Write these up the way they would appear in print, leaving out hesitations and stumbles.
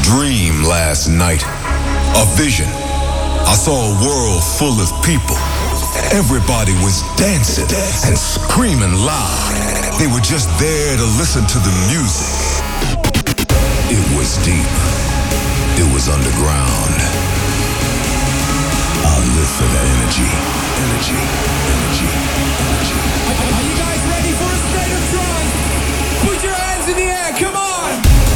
dream last night. A vision. I saw a world full of people. Everybody was dancing and screaming loud. They were just there to listen to the music. It was deep. It was underground. I live for that energy. Energy. Energy. Energy. Are you guys ready for a state of trance? Put your hands in the air, come on!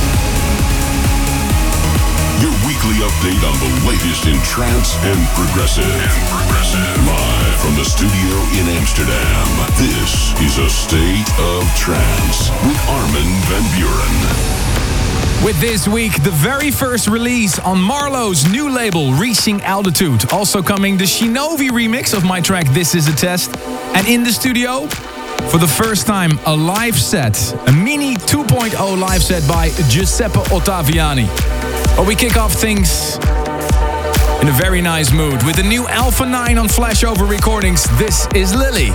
Your weekly update on the latest in trance and progressive. Live from the studio in Amsterdam. This is a State of Trance with Armin van Buuren. With this week, the very first release on Marlowe's new label, Reaching Altitude. Also coming, the Shinovi remix of my track, This Is a Test. And in the studio, for the first time, a live set. A mini 2.0 live set by Giuseppe Ottaviani. But we kick off things in a very nice mood with the new Alpha 9 on Flashover Recordings. This is Lily.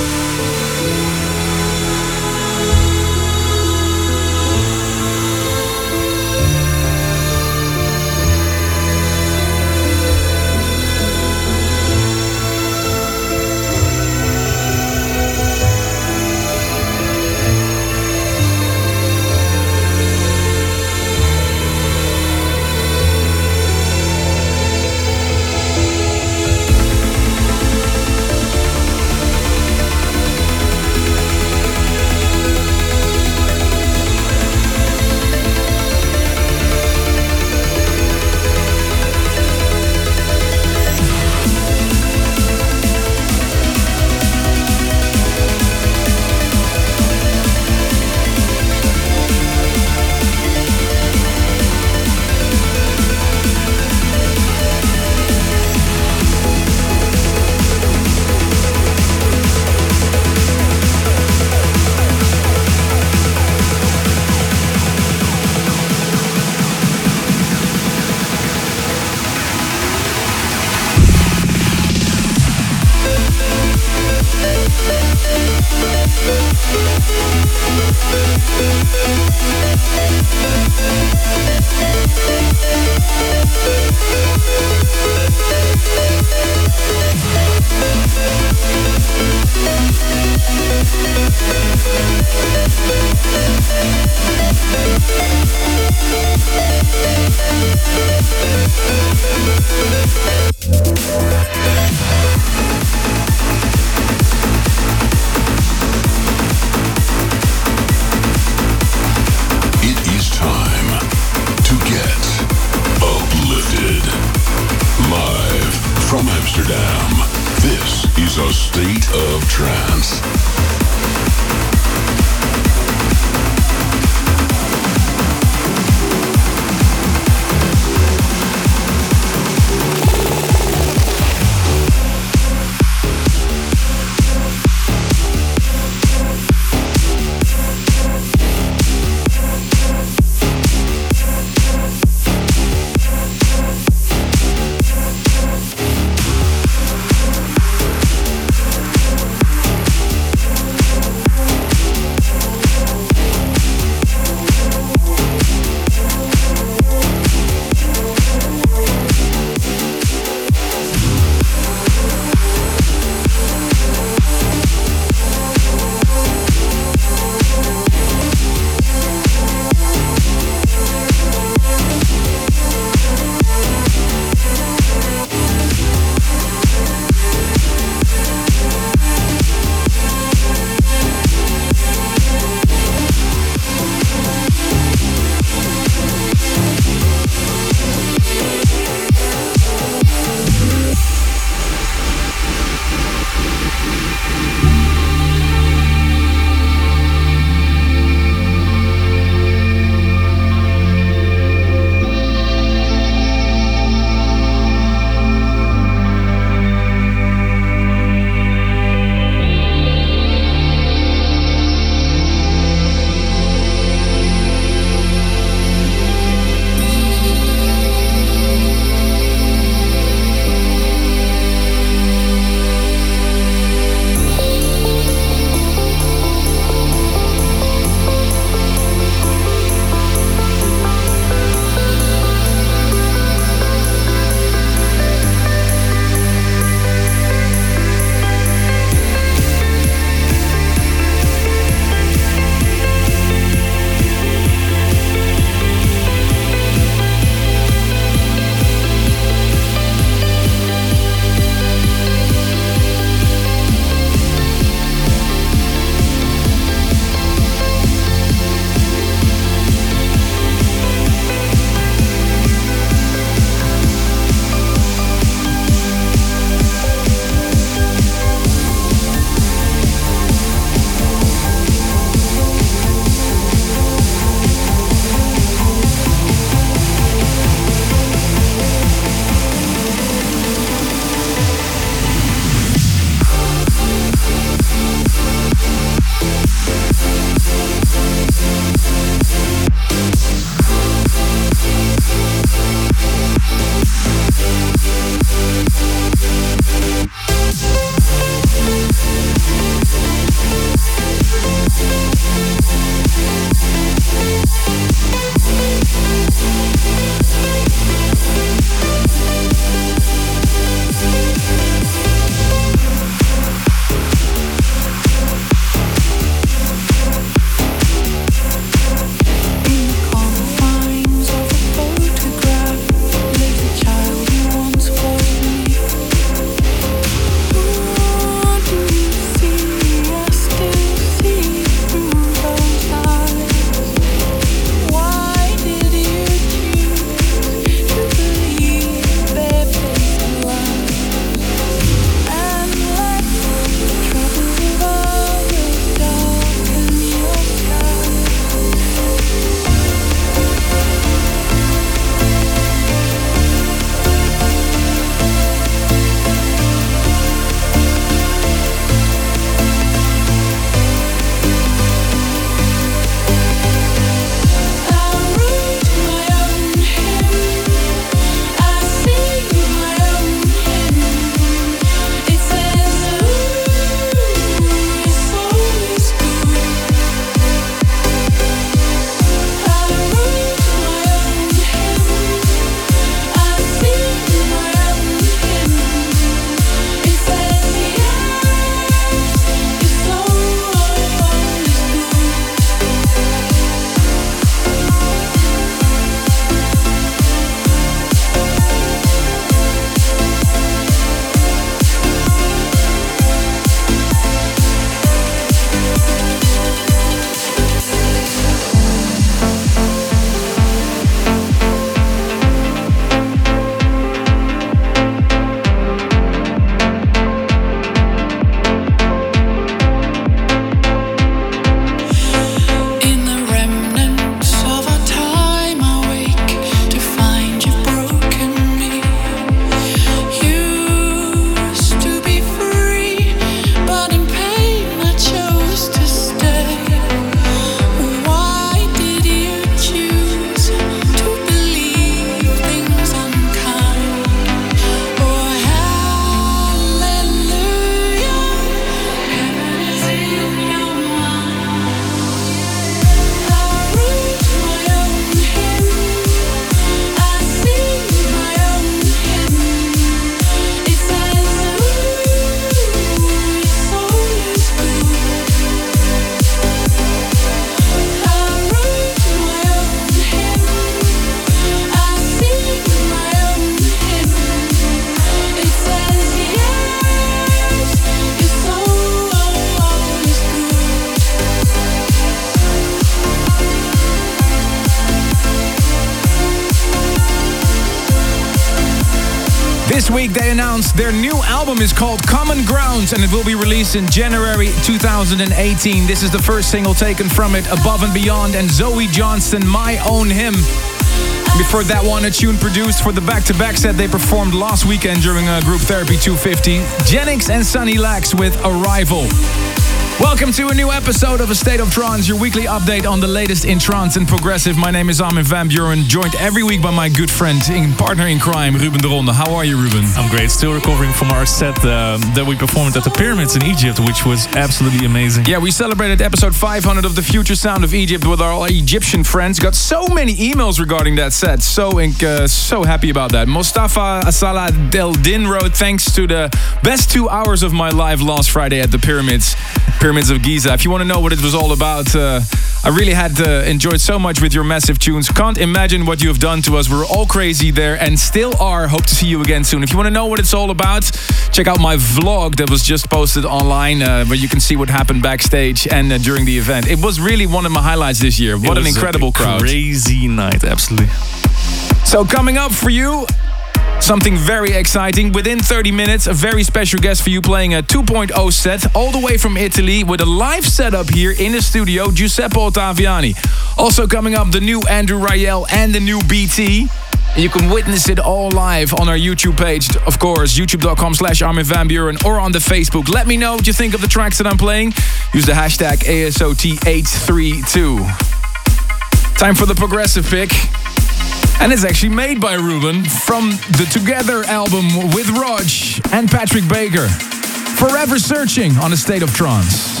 This week they announced their new album is called Common Grounds and it will be released in January 2018. This is the first single taken from it, Above and Beyond, and Zoe Johnston, My Own Hymn. Before that one, a tune produced for the back-to-back set they performed last weekend during Group Therapy 250. Genix and Sunny Lax with Arrival. Welcome to a new episode of A State of Trance, your weekly update on the latest in trance and progressive. My name is Armin van Buuren, joined every week by my good friend and partner in crime, Ruben de Ronde. How are you, Ruben? I'm great. Still recovering from our set that we performed at the Pyramids in Egypt, which was absolutely amazing. Yeah, we celebrated episode 500 of the Future Sound of Egypt with our Egyptian friends. Got so many emails regarding that set. So happy about that. Mustafa Asala Del Din wrote, thanks to the best 2 hours of my life last Friday at the Pyramids of Giza. If you want to know what it was all about, I really had enjoyed so much with your massive tunes. Can't imagine what you have done to us. We're all crazy there and still are. Hope to see you again soon. If you want to know what it's all about, check out my vlog that was just posted online where you can see what happened backstage and during the event. It was really one of my highlights this year. What an incredible crowd. Crazy night, absolutely. So coming up for you, something very exciting. Within 30 minutes, a very special guest for you playing a 2.0 set all the way from Italy with a live setup here in the studio, Giuseppe Ottaviani. Also coming up, the new Andrew Rayel and the new BT. You can witness it all live on our YouTube page, of course, youtube.com/Armin van Buuren or on the Facebook. Let me know what you think of the tracks that I'm playing. Use the hashtag ASOT832. Time for the progressive pick. And it's actually made by Ruben from the Together album with Rog and Patrick Baker. Forever Searching on A State of Trance.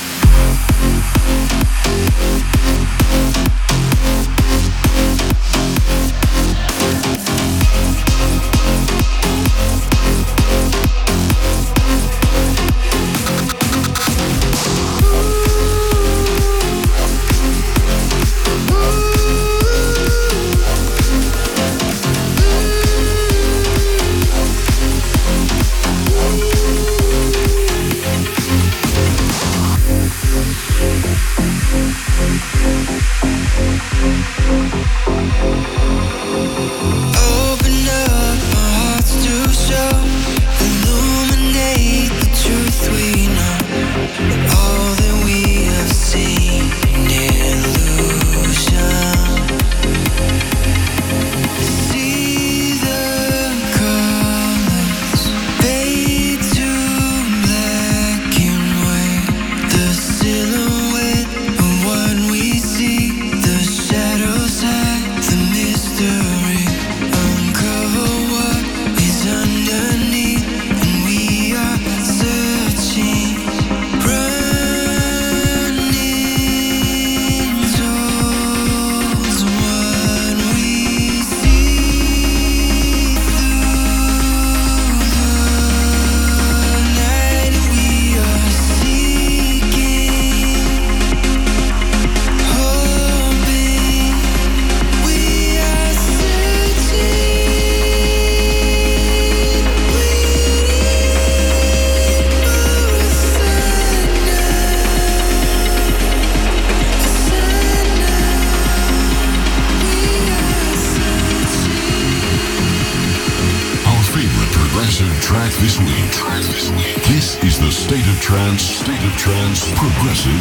State of Trance Progressive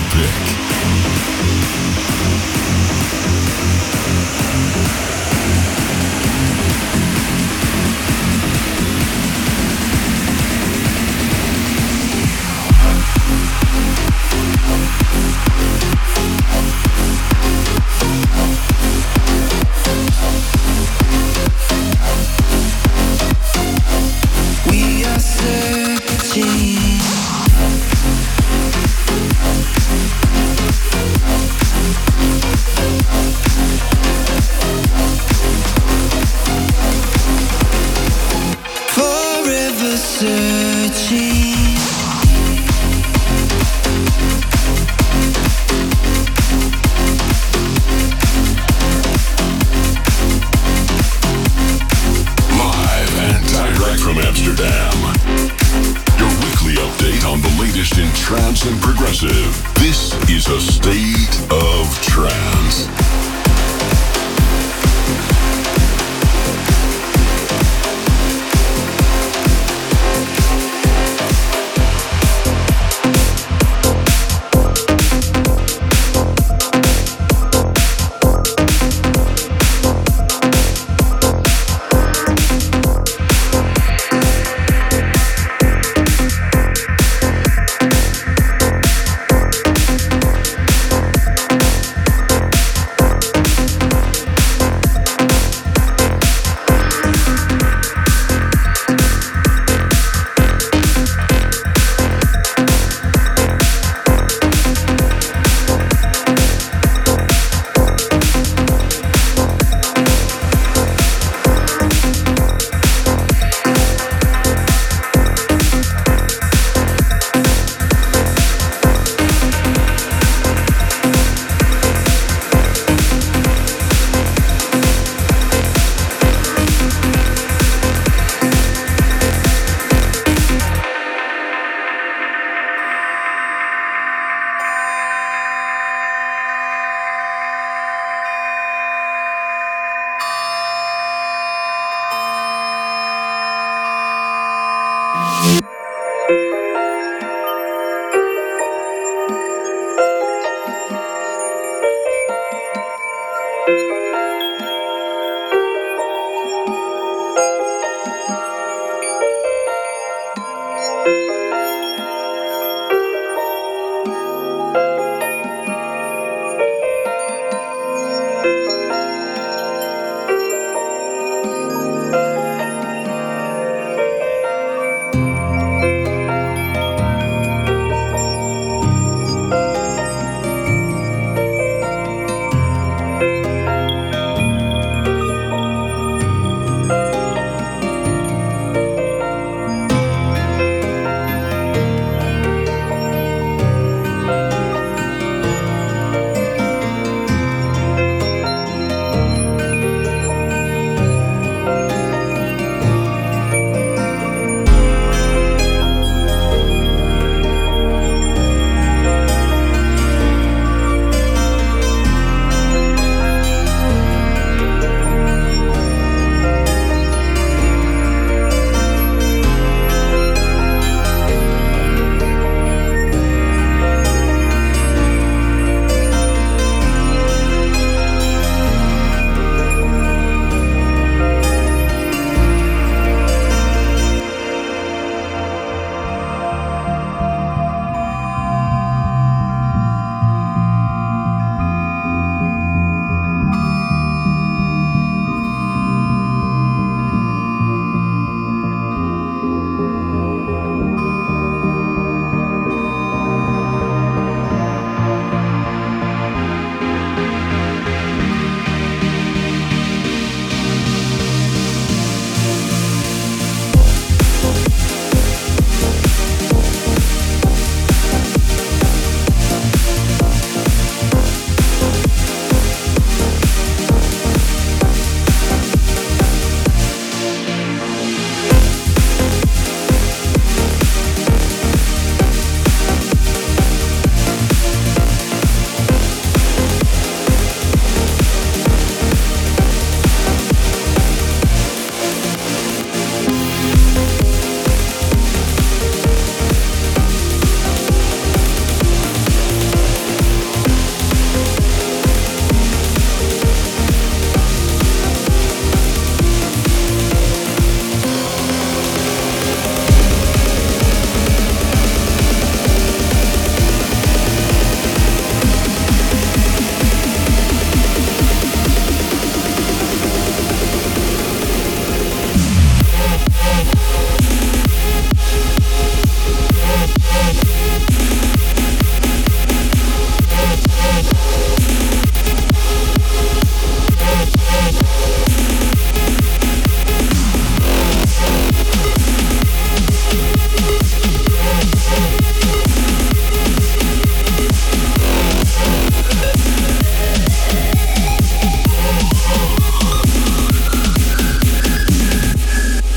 Pick.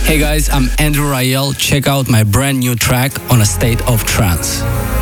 Hey guys, I'm Andrew Rayel. Check out my brand new track on A State of Trance.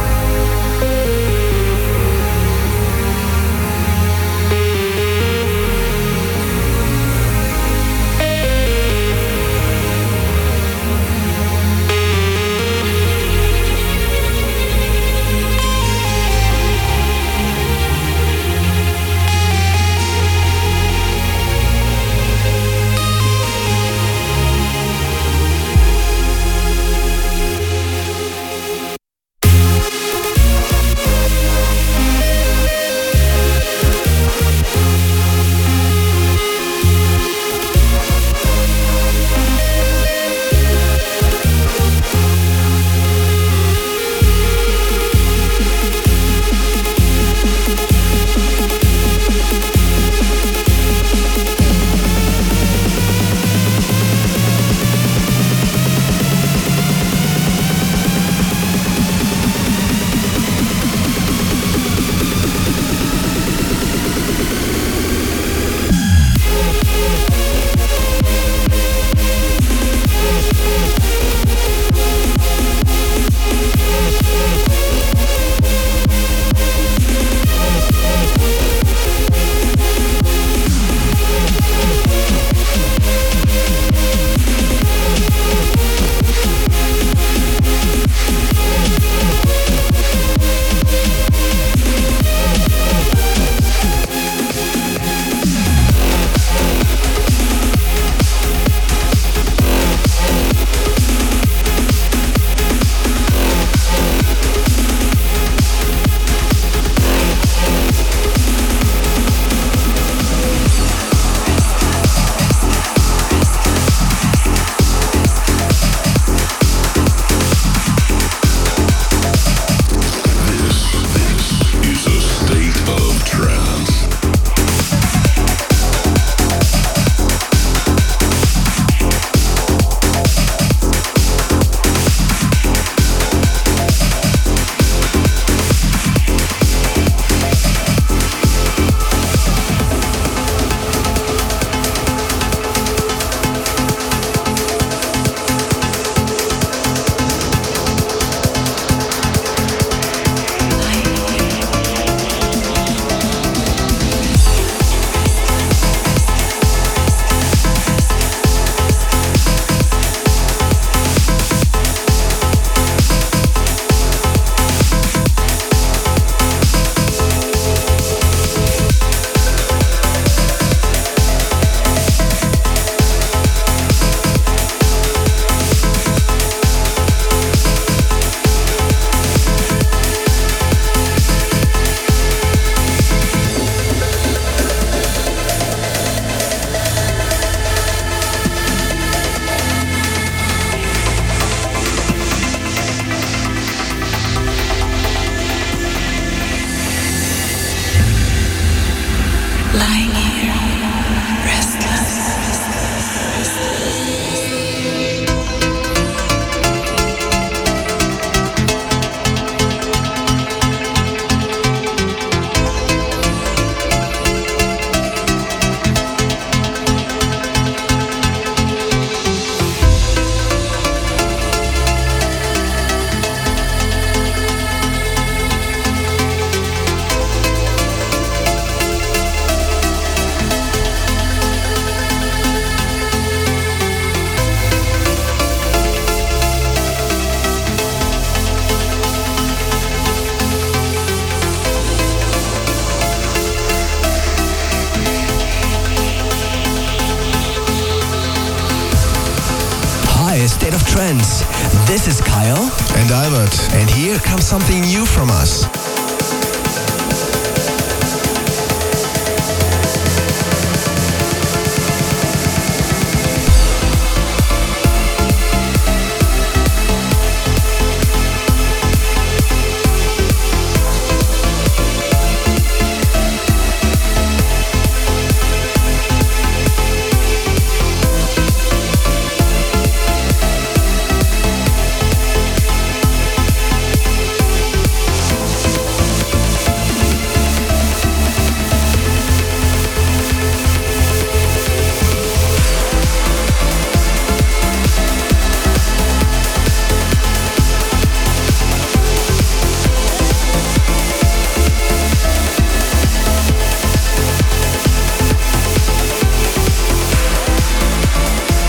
State of Trance. This is Kyle. And Albert. And here comes something new from us.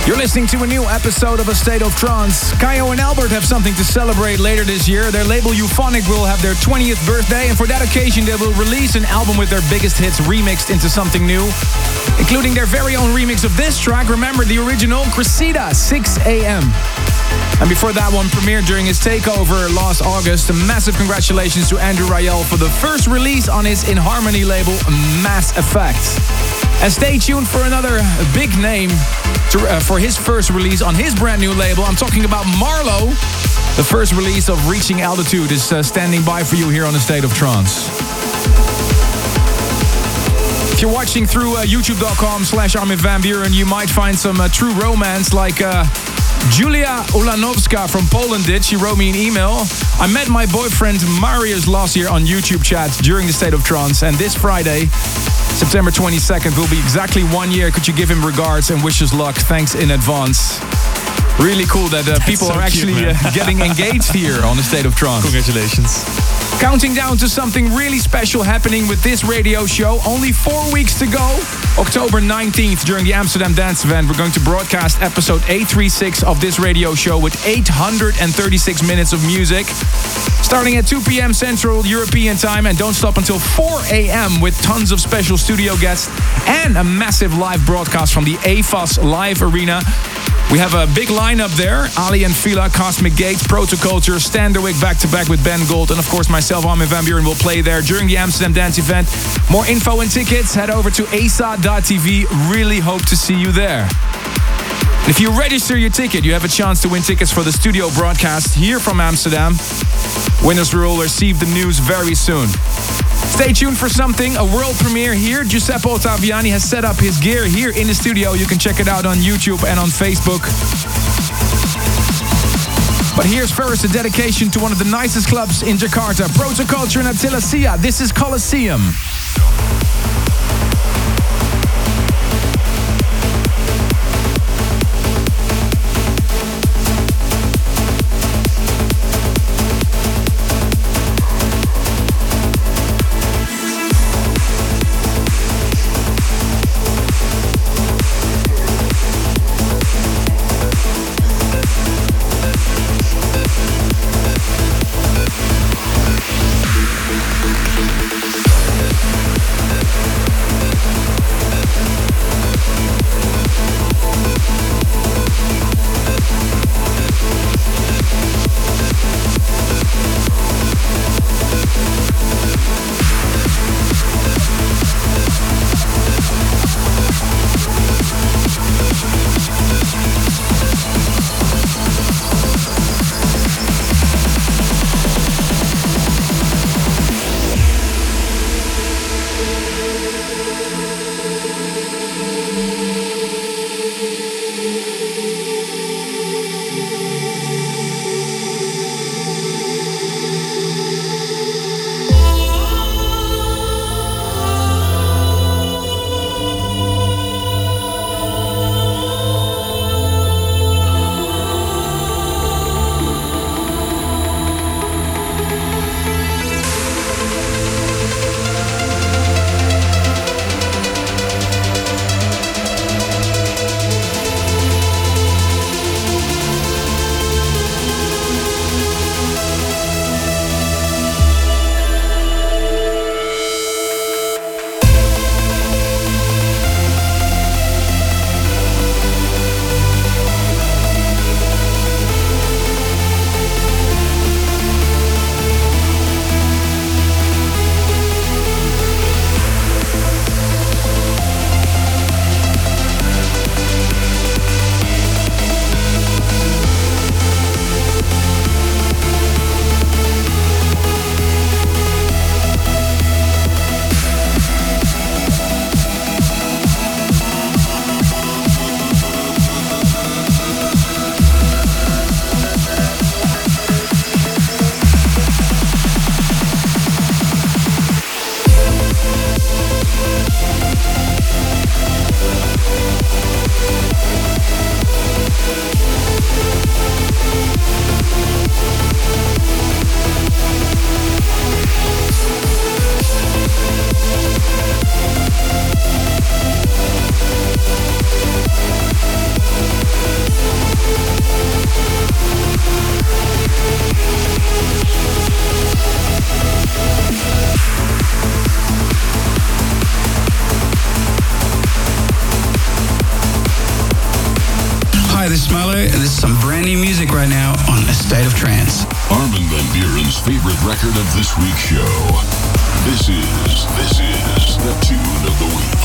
You're listening to a new episode of A State of Trance. Kaio and Albert have something to celebrate later this year. Their label Euphonic will have their 20th birthday, and for that occasion they will release an album with their biggest hits remixed into something new, including their very own remix of this track. Remember the original, Cressida, 6 a.m. And before that one premiered during his takeover last August, a massive congratulations to Andrew Rayel for the first release on his In Harmony label, Mass Effect. And stay tuned for another big name for his first release on his brand new label. I'm talking about Marlowe. The first release of Reaching Altitude is standing by for you here on A State of Trance. If you're watching through youtube.com/Armin van Buuren, you might find some true romance like Julia Ulanowska from Poland did. She wrote me an email. I met my boyfriend Marius last year on YouTube chat during the State of Trance, and this Friday, September 22nd, will be exactly 1 year. Could you give him regards and wish us luck? Thanks in advance. Really cool that people are actually getting engaged here on the State of Trance. Congratulations. Counting down to something really special happening with this radio show. Only 4 weeks to go. October 19th, during the Amsterdam Dance Event, we're going to broadcast episode 836 of this radio show with 836 minutes of music. Starting at 2 p.m. Central European Time, and don't stop until 4 a.m. with tons of special studio guests and a massive live broadcast from the AFAS Live Arena. We have a big lineup there. Ali and Fila, Cosmic Gate, Protoculture, Standerwick back-to-back with Ben Gold, and of course myself, Armin van Buuren, will play there during the Amsterdam Dance Event. More info and tickets, head over to asa.tv. Really hope to see you there. And if you register your ticket, you have a chance to win tickets for the studio broadcast here from Amsterdam. Winners will receive the news very soon. Stay tuned for something, a world premiere here. Giuseppe Ottaviani has set up his gear here in the studio. You can check it out on YouTube and on Facebook. But here's first a dedication to one of the nicest clubs in Jakarta, Protoculture and Attila Sia. This is Colosseum. is Smiler, and this is some brand new music right now on A State of Trance. Armin van Buuren's favorite record of this week's show. This is the Tune of the Week.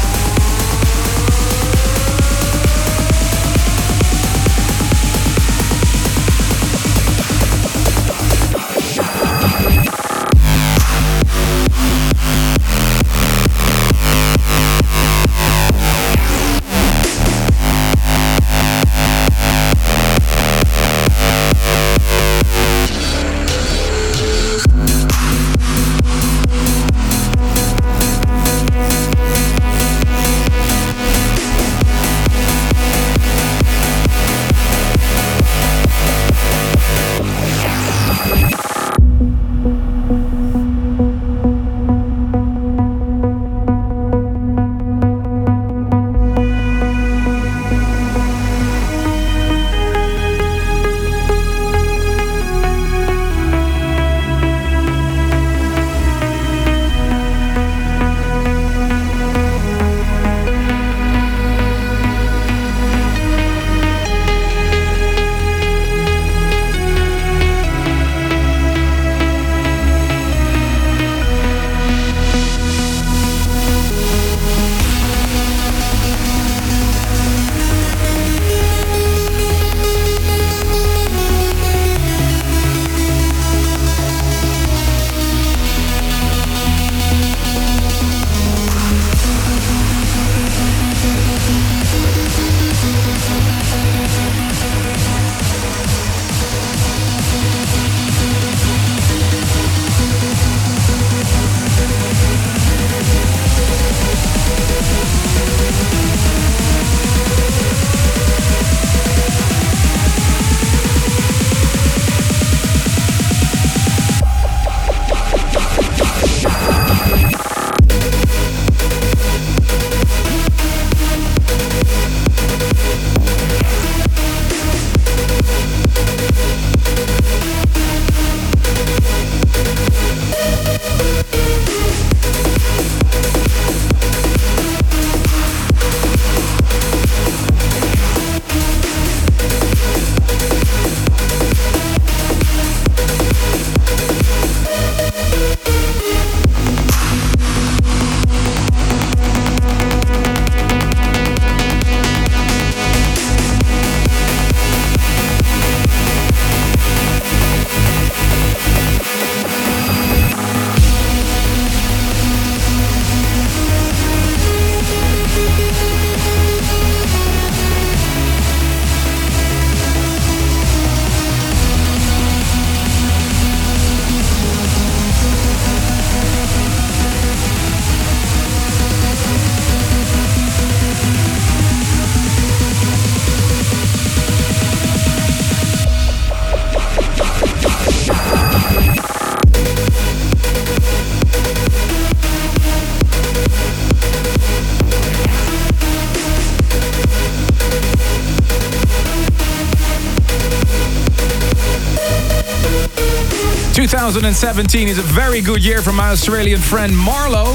...2017 is a very good year for my Australian friend Marlo.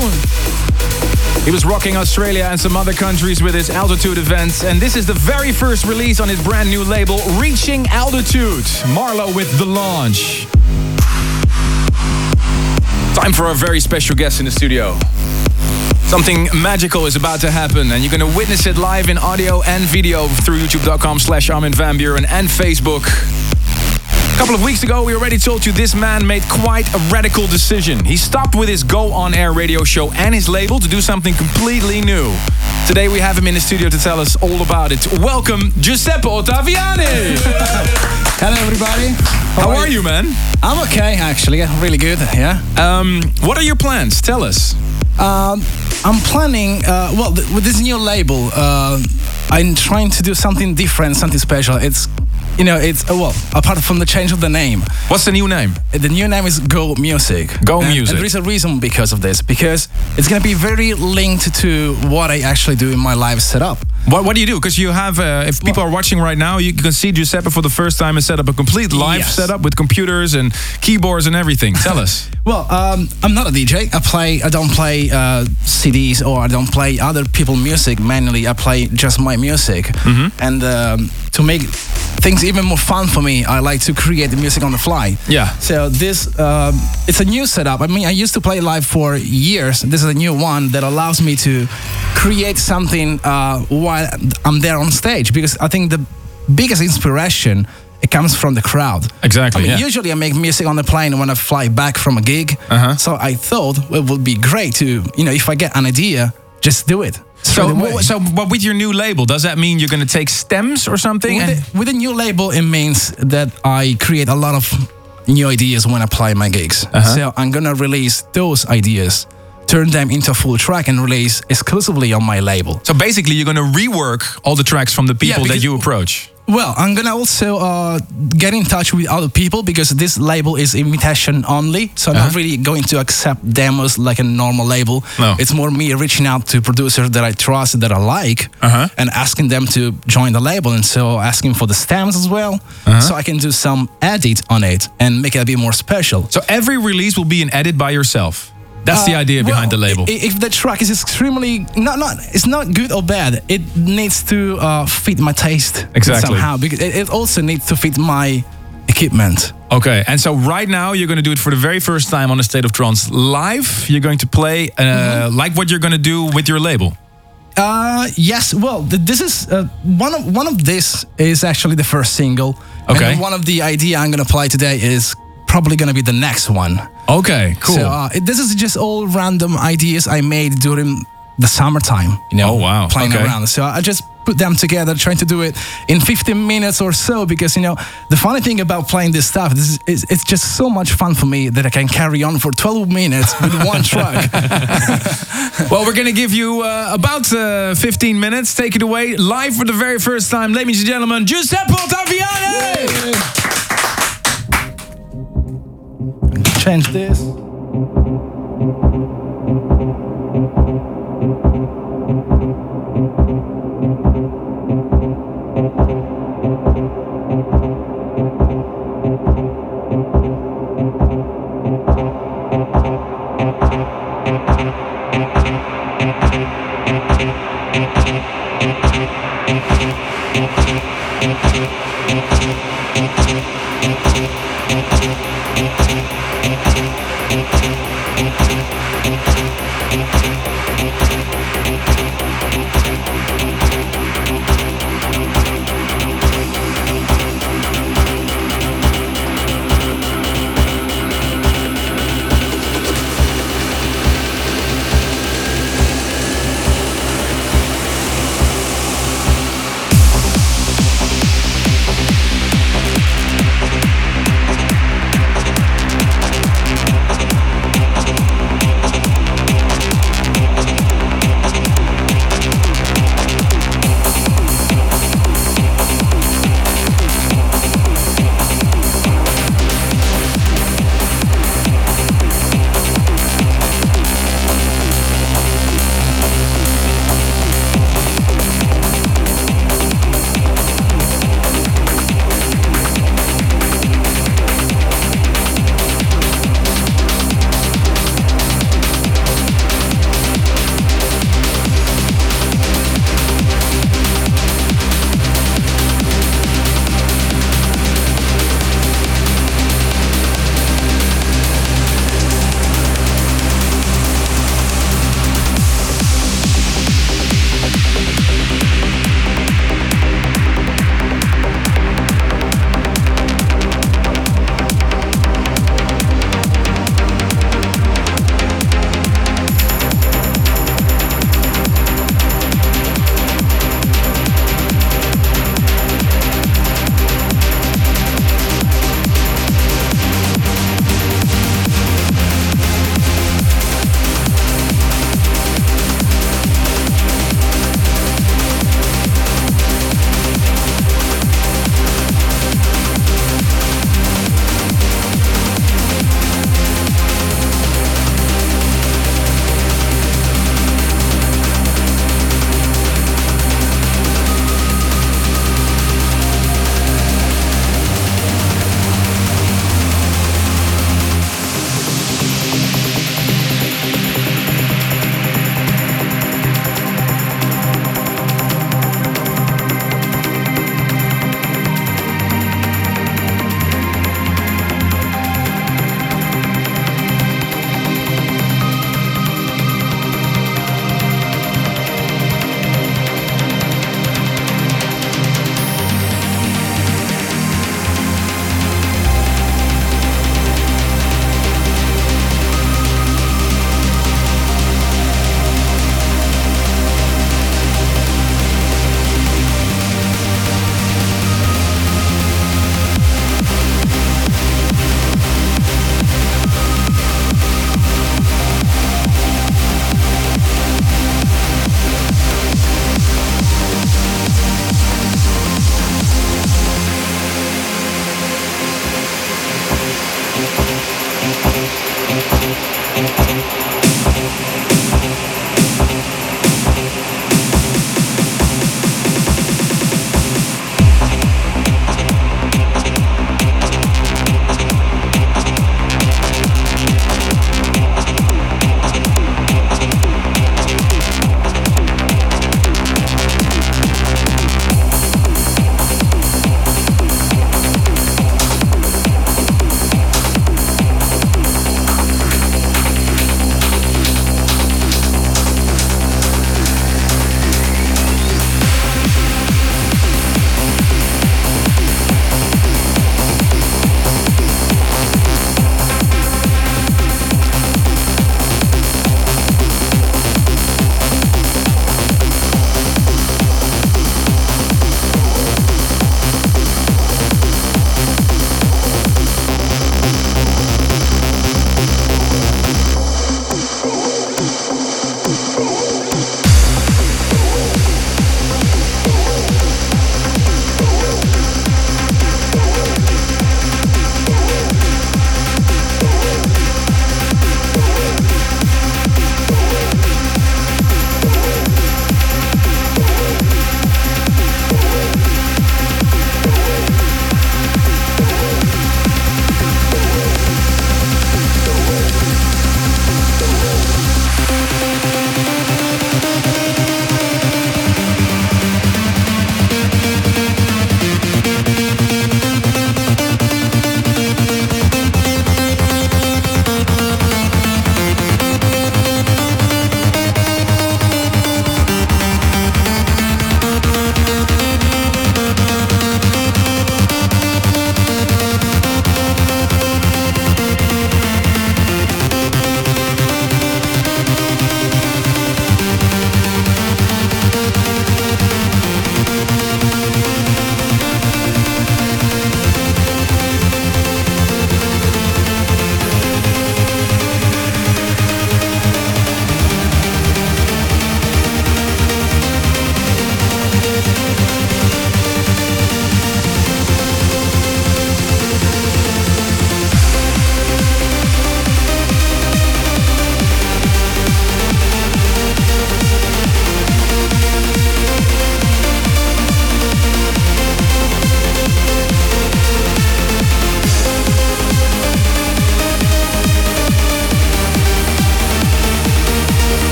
He was rocking Australia and some other countries with his Altitude events, and this is the very first release on his brand new label, Reaching Altitude. Marlo with The Launch. Time for a very special guest in the studio. Something magical is about to happen, and you're going to witness it live in audio and video through youtube.com/Armin van Buuren and Facebook. A couple of weeks ago, we already told you this man made quite a radical decision. He stopped with his Go On Air radio show and his label to do something completely new. Today we have him in the studio to tell us all about it. Welcome, Giuseppe Ottaviani! Hello everybody. How are you, man? I'm okay, actually. Really good, yeah. What are your plans? Tell us. I'm planning, with this new label, I'm trying to do something different, something special. It's apart from the change of the name. What's the new name? The new name is Go Music. Go Music. And there is a reason because of this, because it's going to be very linked to what I actually do in my live setup. What do you do? Because you have, if people are watching right now, you can see Giuseppe for the first time and set up a complete live setup with computers and keyboards and everything. Tell us. Well, I'm not a DJ. I don't play CDs or I don't play other people's music manually. I play just my music. And to make things even more fun for me, I like to create the music on the fly. Yeah. So this, it's a new setup. I mean, I used to play live for years. This is a new one that allows me to create something while I'm there on stage, because I think the biggest inspiration, it comes from the crowd. Exactly. I mean, usually I make music on the plane when I fly back from a gig. So I thought it would be great to, if I get an idea, just do it. So with your new label, does that mean you're going to take stems or something? With a new label, it means that I create a lot of new ideas when I play my gigs. So I'm going to release those ideas, turn them into a full track and release exclusively on my label. So basically you're going to rework all the tracks from the people that you approach. Well, I'm going to also get in touch with other people, because this label is invitation only. So I'm not really going to accept demos like a normal label. No. It's more me reaching out to producers that I trust, that I like, and asking them to join the label. And so asking for the stems as well, so I can do some edit on it and make it a bit more special. So every release will be an edit by yourself? That's the idea behind the label. If the track is extremely it's not good or bad, it needs to fit my taste somehow, because it also needs to fit my equipment. Okay, and so right now you're going to do it for the very first time on A State of Trance live. You're going to play like what you're going to do with your label. Yes. Well, this is one of this is actually the first single. Okay. And one of the idea I'm going to play today is probably going to be the next one. Okay, cool. So this is just all random ideas I made during the summertime, Oh, wow. Playing around. So I just put them together, trying to do it in 15 minutes or so, because, the funny thing about playing this stuff, it's just so much fun for me that I can carry on for 12 minutes with one track. Well, we're going to give you about 15 minutes. Take it away. Live for the very first time, ladies and gentlemen, Giuseppe Ottaviani! Change this.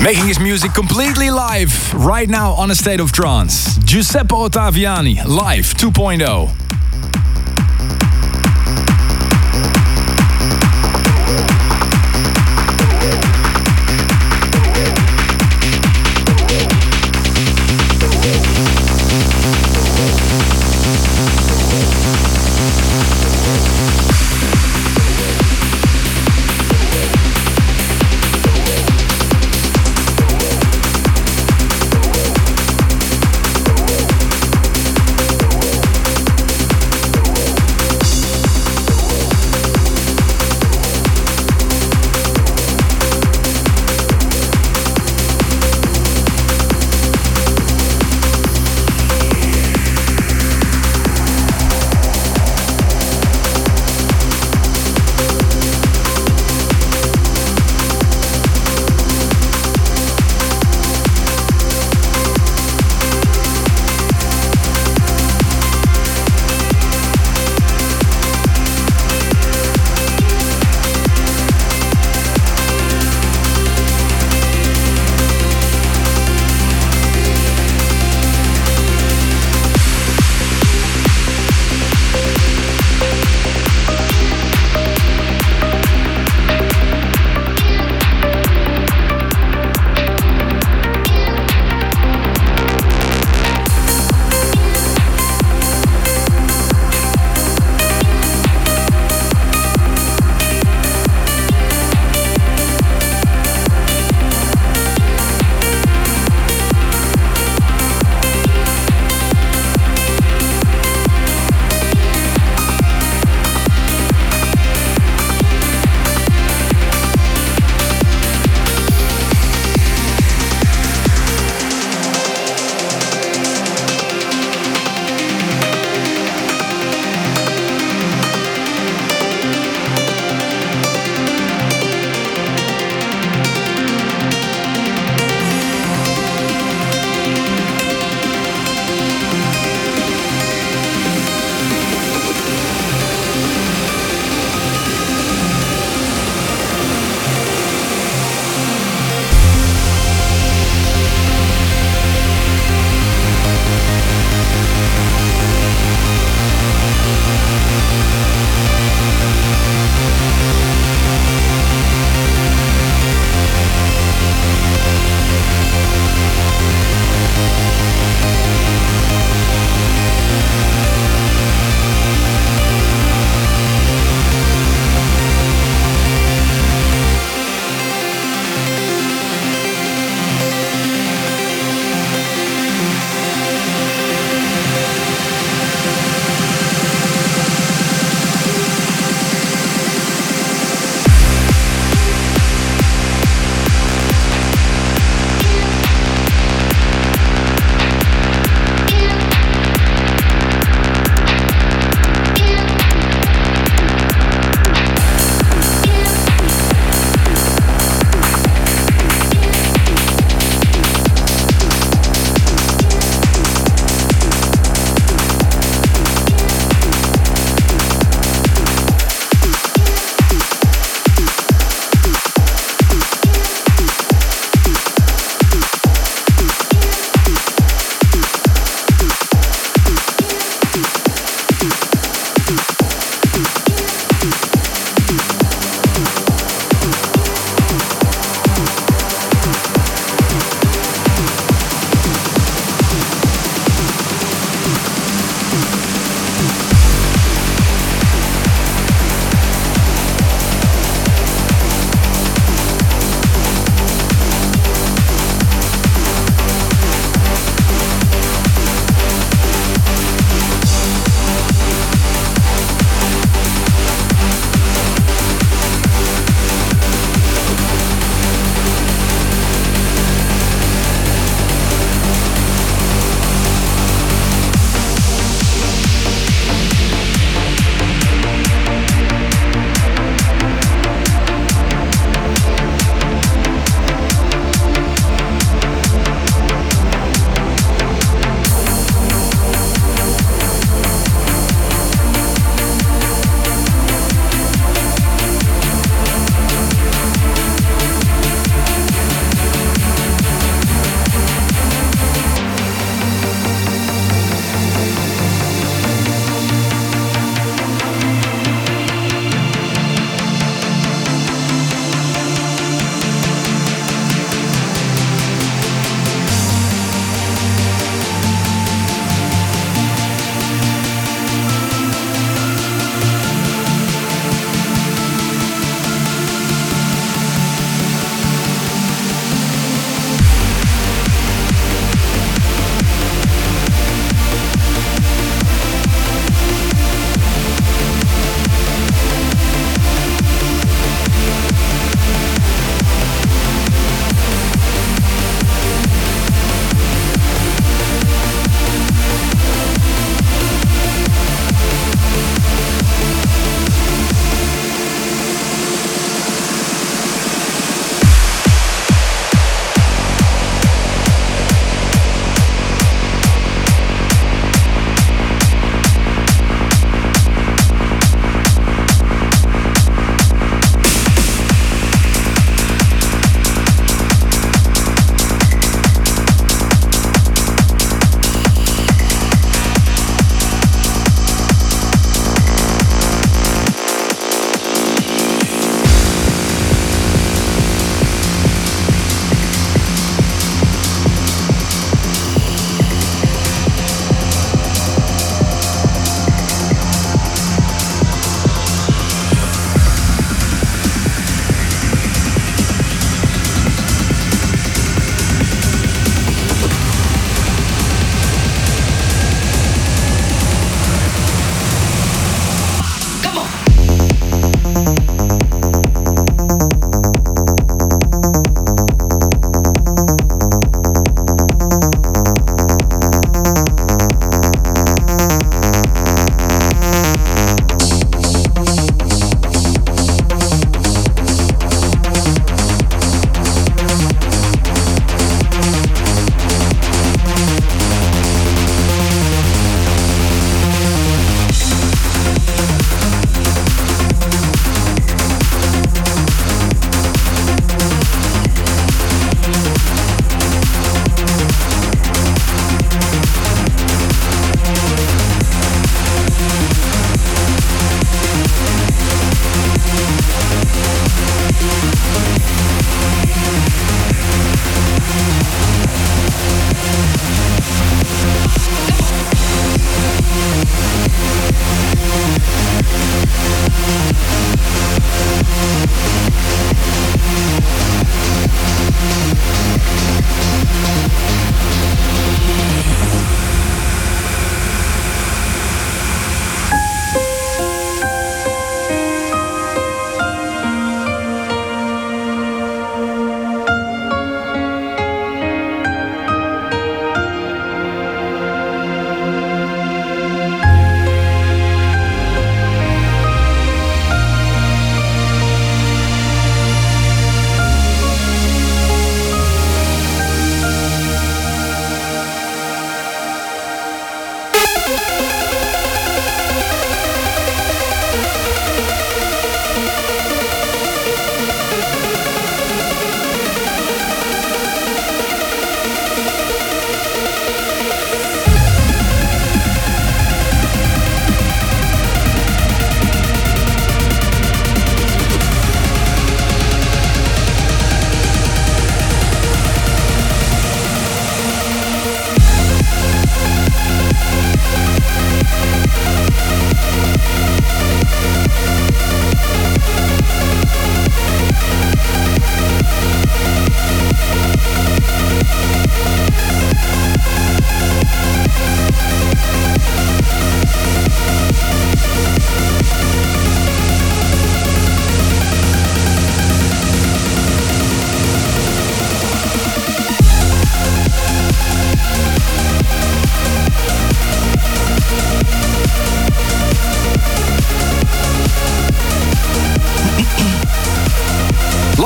Making his music completely live right now on A State of Trance. Giuseppe Ottaviani, Live 2.0.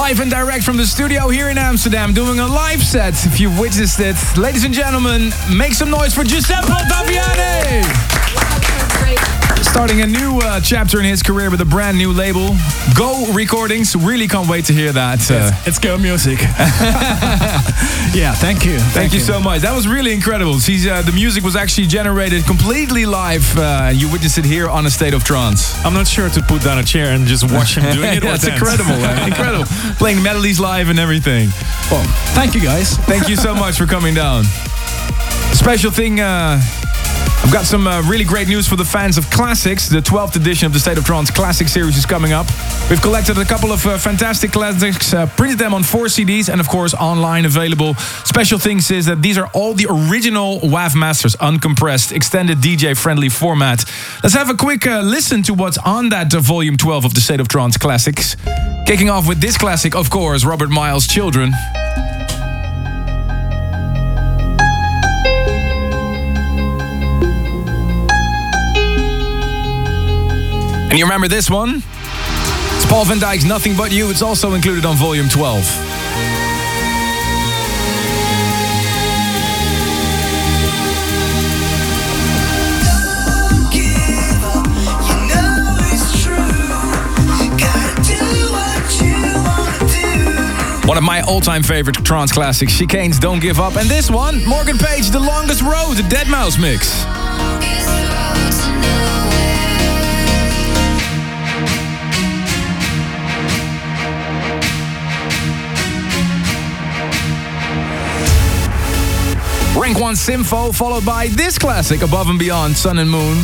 Live and direct from the studio here in Amsterdam, doing a live set, if you've witnessed it. Ladies and gentlemen, make some noise for Giuseppe Ottaviani! Starting a new chapter in his career with a brand new label, Go Recordings. Really can't wait to hear that. It's Go Music. Yeah, thank you. Thank you so much. That was really incredible. The music was actually generated completely live. You witnessed it here on A State of Trance. I'm not sure to put down a chair and just watch him doing it. That's incredible. Incredible. Playing melodies live and everything. Well, thank you guys. Thank you so much for coming down. Special thing, I've got some really great news for the fans of classics. The 12th edition of the State of Trance Classic Series is coming up. We've collected a couple of fantastic classics, printed them on 4 CDs, and of course online available. Special things is that these are all the original WAV masters, uncompressed, extended DJ-friendly format. Let's have a quick listen to what's on that volume 12 of the State of Trance Classics. Kicking off with this classic, of course, Robert Miles' Children. And you remember this one? It's Paul van Dyk's Nothing But You. It's also included on volume 12. One of my all-time favorite trance classics, Chicane's Don't Give Up. And this one, Morgan Page, The Longest Road, the Deadmau5 mix. Rank 1 Sympho, followed by this classic, Above and Beyond, Sun and Moon.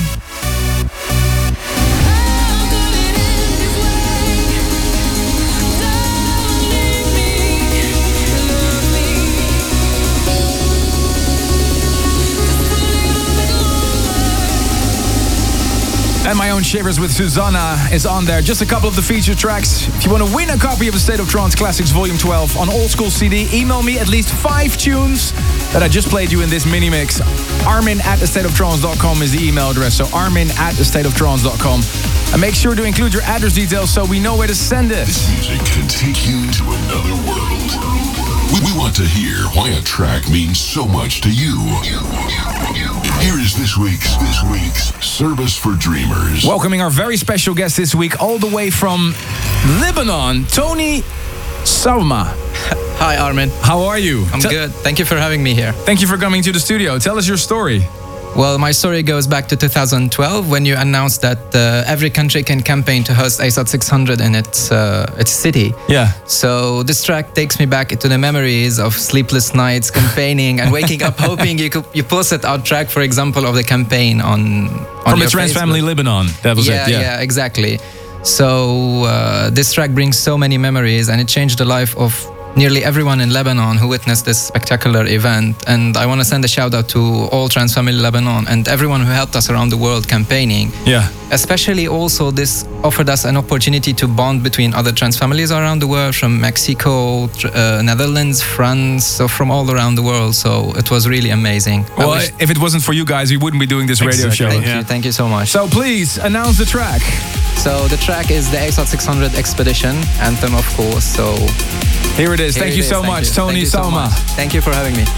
And my own Shivers with Susanna is on there. Just a couple of the feature tracks. If you want to win a copy of the State of Trance Classics Volume 12 on Old School CD, email me at least 5 tunes that I just played you in this mini mix. Armin@astateoftrance.com is the email address. So Armin@astateoftrance.com. And make sure to include your address details so we know where to send it. This music can take you to another world. We want to hear why a track means so much to you. Here is this week's Service for Dreamers. Welcoming our very special guest this week, all the way from Lebanon, Tony Salma. Hi, Armin. How are you? I'm good. Thank you for having me here. Thank you for coming to the studio. Tell us your story. Well, my story goes back to 2012 when you announced that every country can campaign to host ASOT 600 in its city. Yeah. So this track takes me back to the memories of sleepless nights campaigning and waking up hoping you posted our track, for example, of the campaign on From your the Trans Facebook. Family Lebanon. That was it. Yeah, exactly. So this track brings so many memories, and it changed the life of nearly everyone in Lebanon who witnessed this spectacular event. And I want to send a shout out to all Trans Family Lebanon and everyone who helped us around the world campaigning. Yeah. Especially also this offered us an opportunity to bond between other trans families around the world, from Mexico, Netherlands, France, so from all around the world. So it was really amazing. Well, if it wasn't for you guys, we wouldn't be doing this radio show. Thank you so much. So please, announce the track. So the track is the ASOT 600 Expedition Anthem, of course. So here it is. Thank you so much, Tony Salma. Thank you for having me.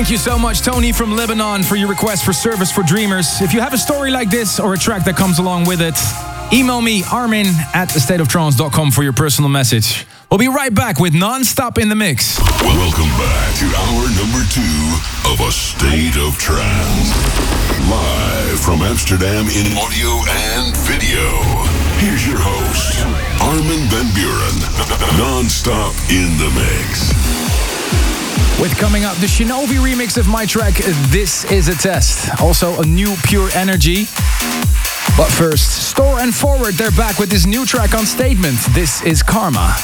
Thank you so much, Tony from Lebanon, for your request for Service for Dreamers. If you have a story like this or a track that comes along with it, email me, armin@astateoftrance.com for your personal message. We'll be right back with Non-Stop in the Mix. Welcome back to hour number 2 of A State of Trance. Live from Amsterdam in audio and video. Here's your host, Armin van Buuren. Non-Stop in the Mix. With coming up, the Shinobi remix of my track, This Is a Test. Also a new Pure Energy. But first, Store and Forward, they're back with this new track on Statement. This is Karma.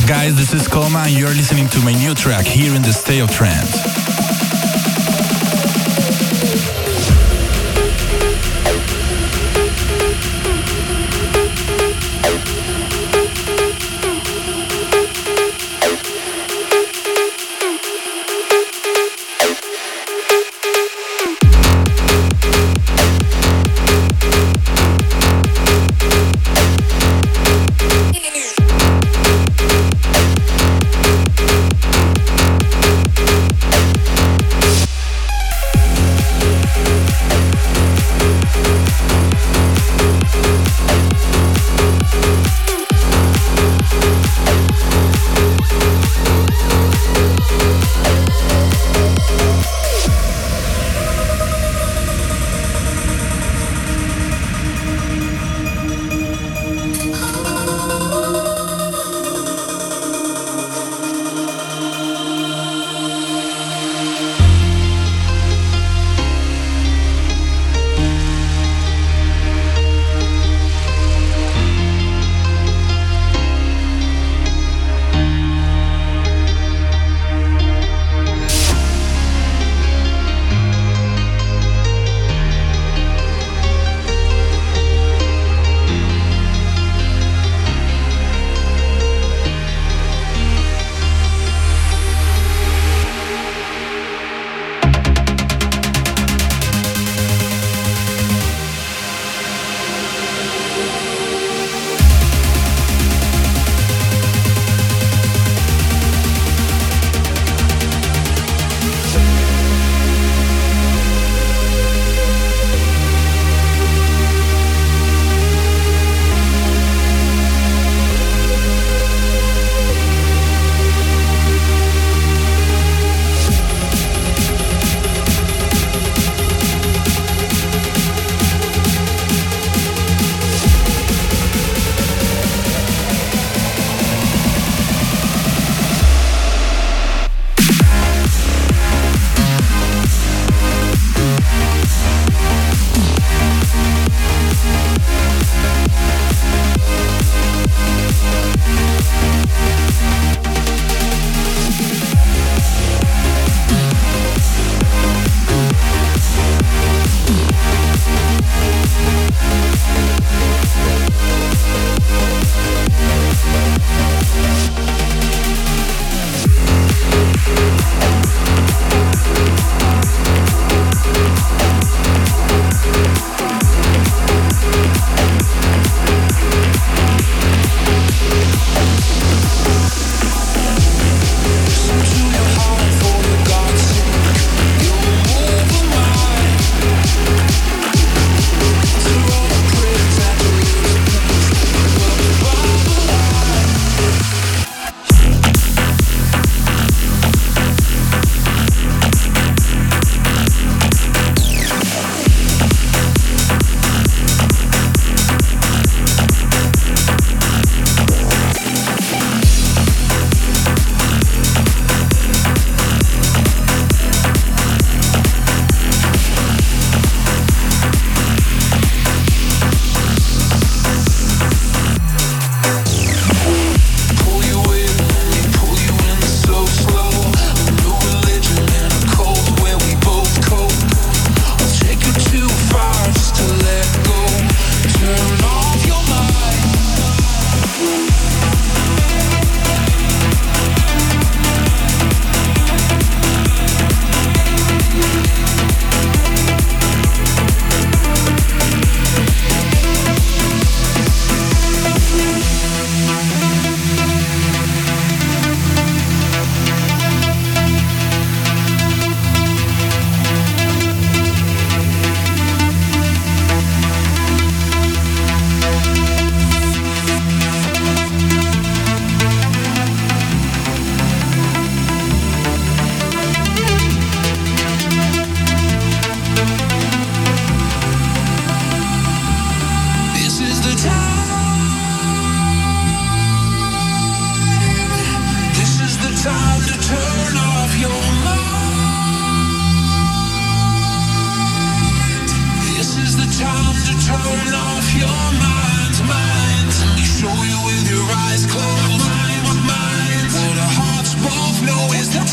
up, guys? This is Coma, and you're listening to my new track here in the State of Trance.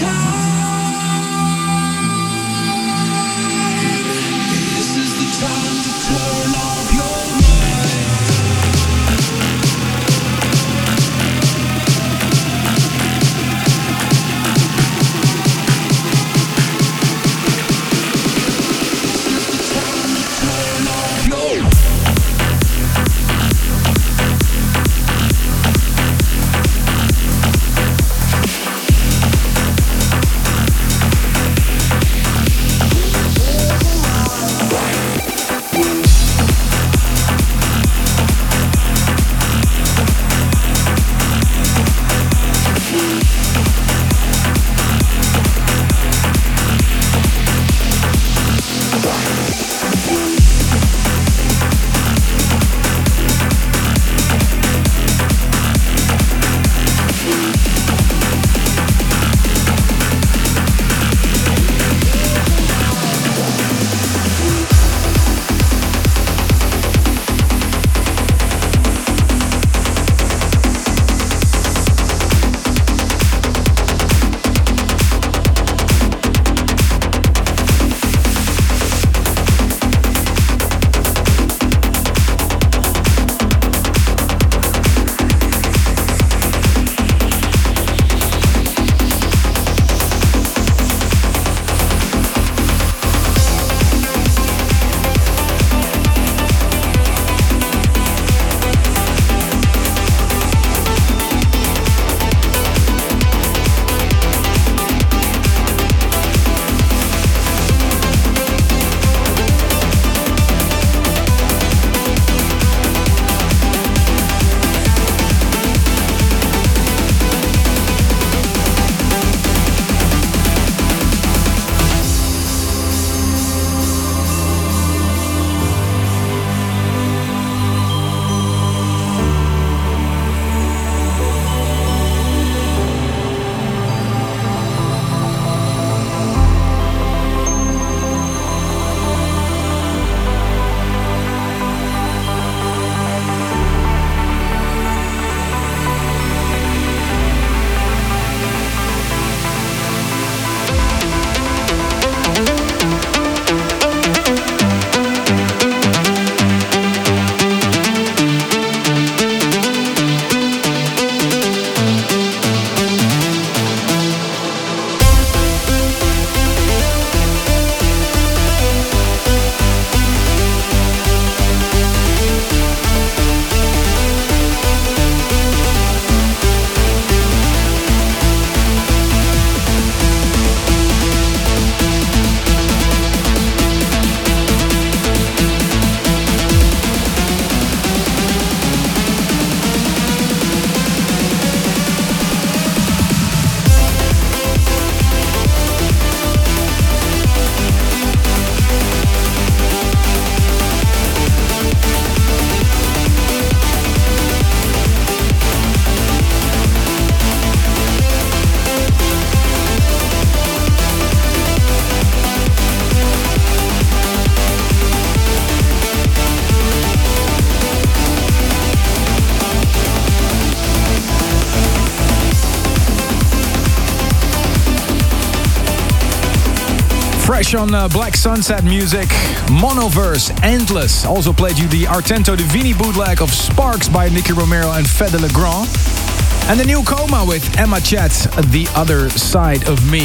Fresh on Black Sunset Music, Monoverse, Endless. Also played you the Artento Divini bootleg of Sparks by Nicky Romero and Fede Legrand. And the new Coma with Emma Chat, The Other Side of Me.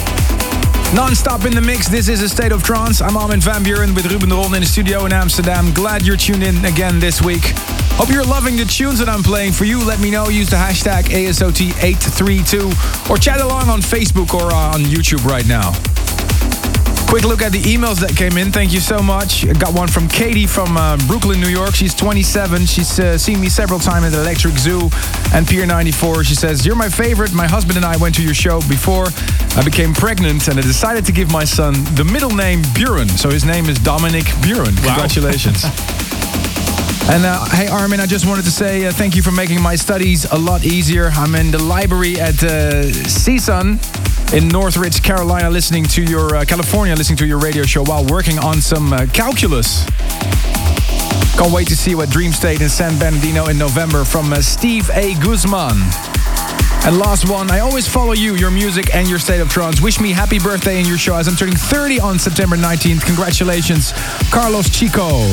Non-stop in the mix, this is A State of Trance. I'm Armin van Buuren with Ruben de Ronde in the studio in Amsterdam. Glad you're tuned in again this week. Hope you're loving the tunes that I'm playing for you. Let me know, use the hashtag ASOT832 or chat along on Facebook or on YouTube right now. Quick look at the emails that came in. Thank you so much. I got one from Katie from Brooklyn, New York. She's 27. She's seen me several times at Electric Zoo and Pier 94. She says, "You're my favorite. My husband and I went to your show before I became pregnant and I decided to give my son the middle name Buren. So his name is Dominic Buren. Congratulations." And hey Armin, I just wanted to say thank you for making my studies a lot easier. I'm in the library at CSUN in Northridge, Carolina, listening to your California, listening to your radio show while working on some calculus. Can't wait to see you at Dream State in San Bernardino in November from Steve A. Guzman. And last one, I always follow you, your music and your state of trance. Wish me happy birthday in your show as I'm turning 30 on September 19th. Congratulations, Carlos Chico.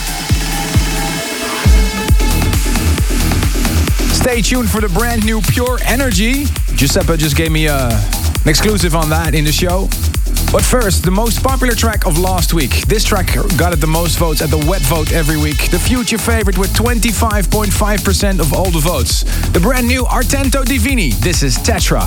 Stay tuned for the brand new Pure Energy. Giuseppe just gave me an exclusive on that in the show. But first, the most popular track of last week. This track got the most votes at the Web Vote every week. The future favorite with 25.5% of all the votes. The brand new Artento Divini. This is Tetra.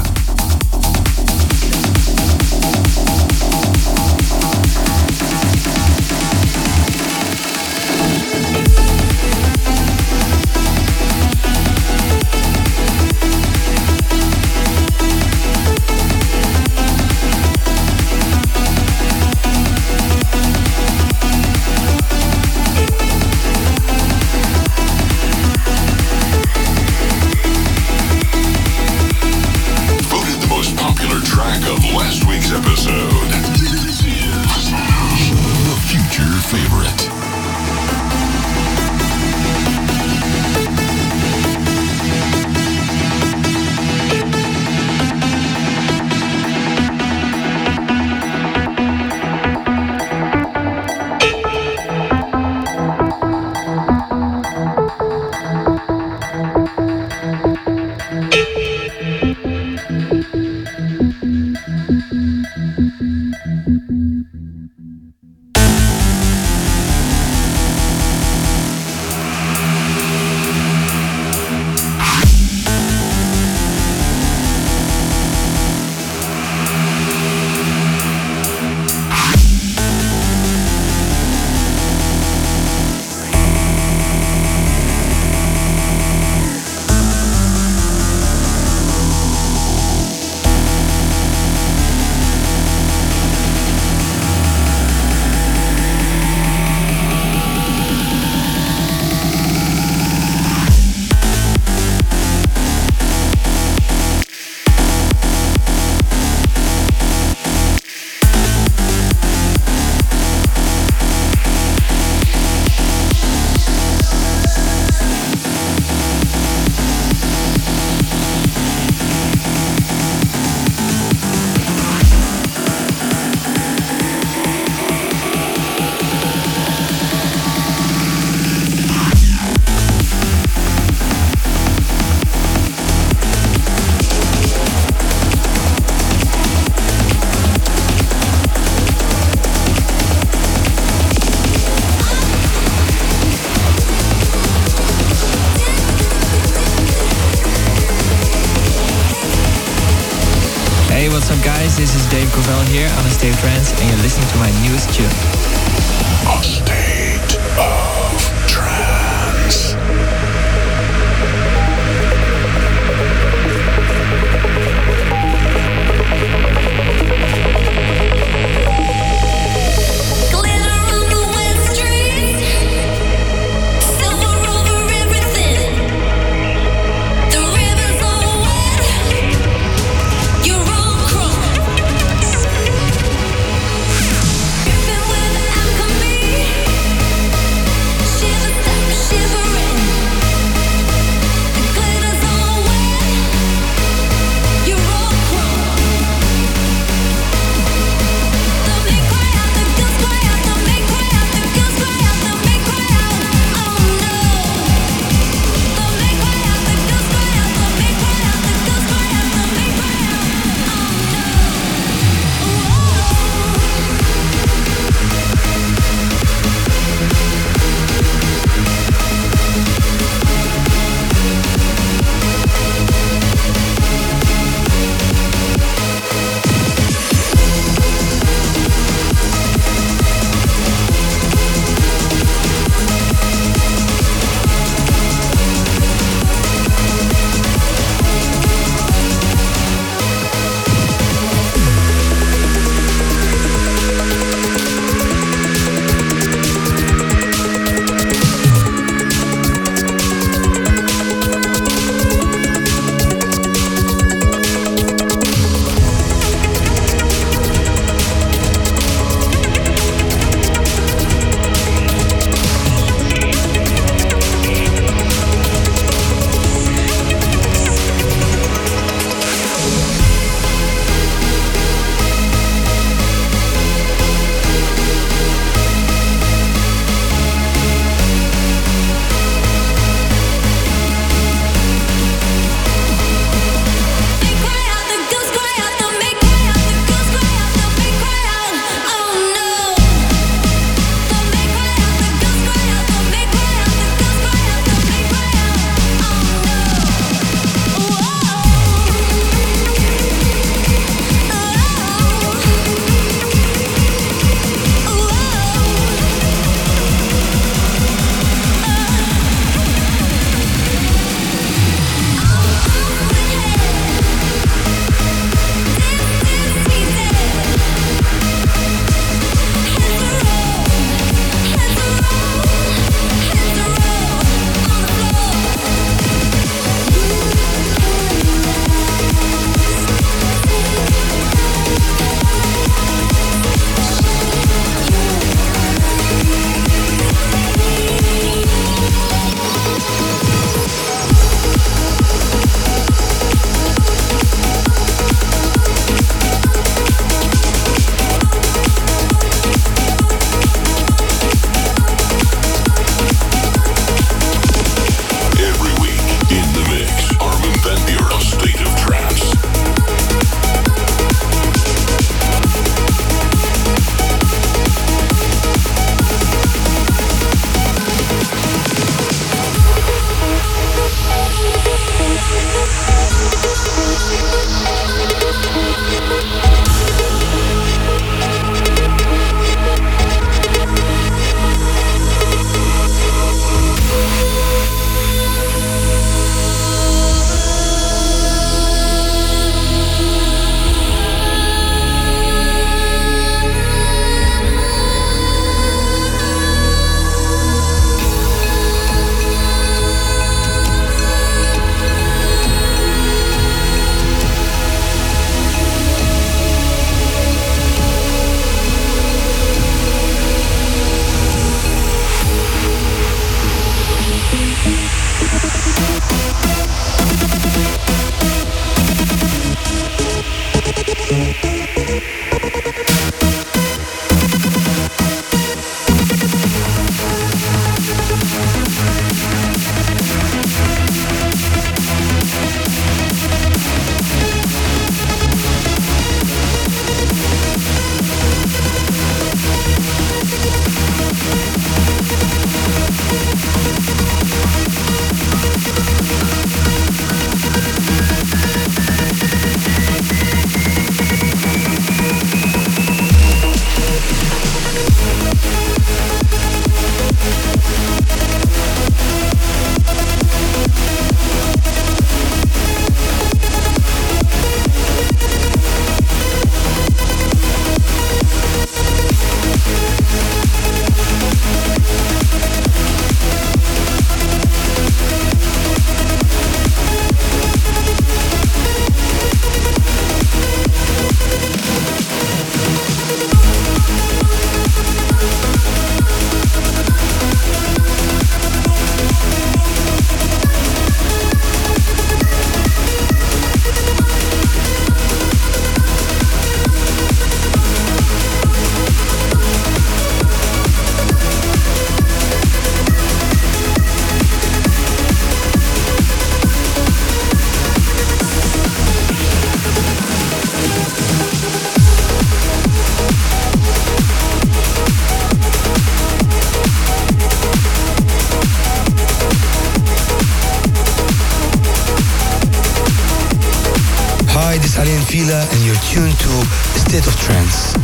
This is Dave Covell here on A State of Trance, and you're listening to my newest tune. A State of Trance. Shiver, shiver, is Ali and Fila, and you're tuned to A State of Trance.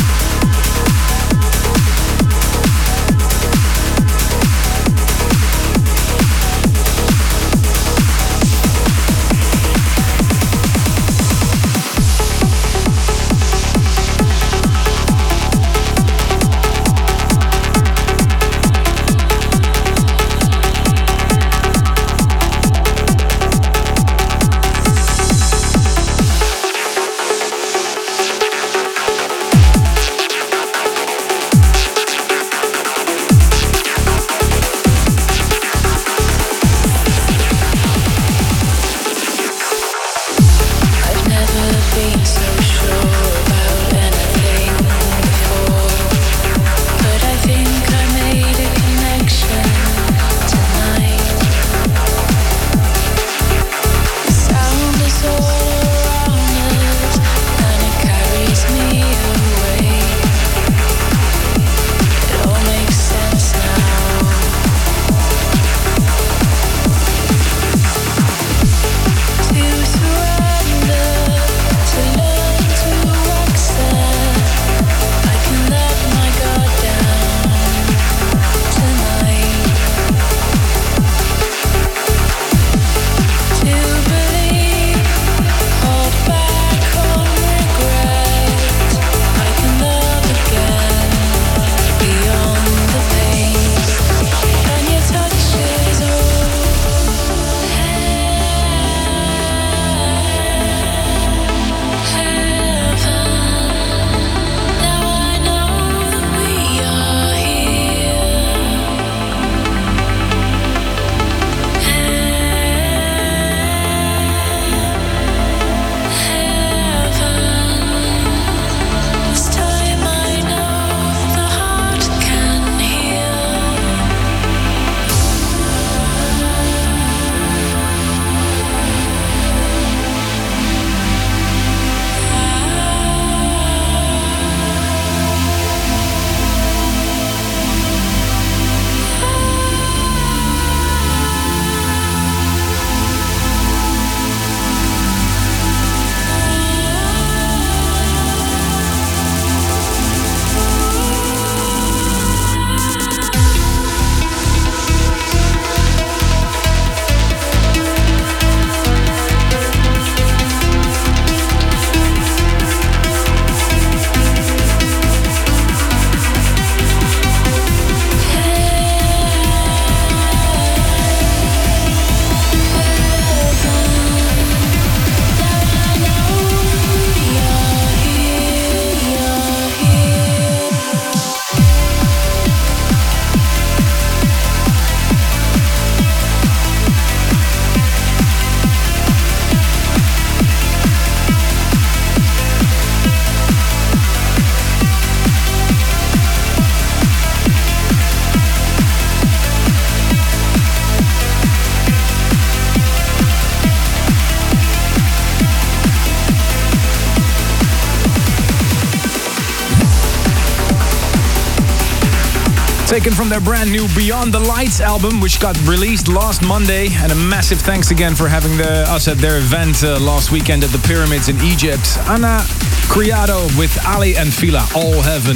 Taken from their brand new Beyond the Lights album, which got released last Monday. And a massive thanks again for having us at their event last weekend at the Pyramids in Egypt. Anna Criado with Ali and Fila, All Heaven.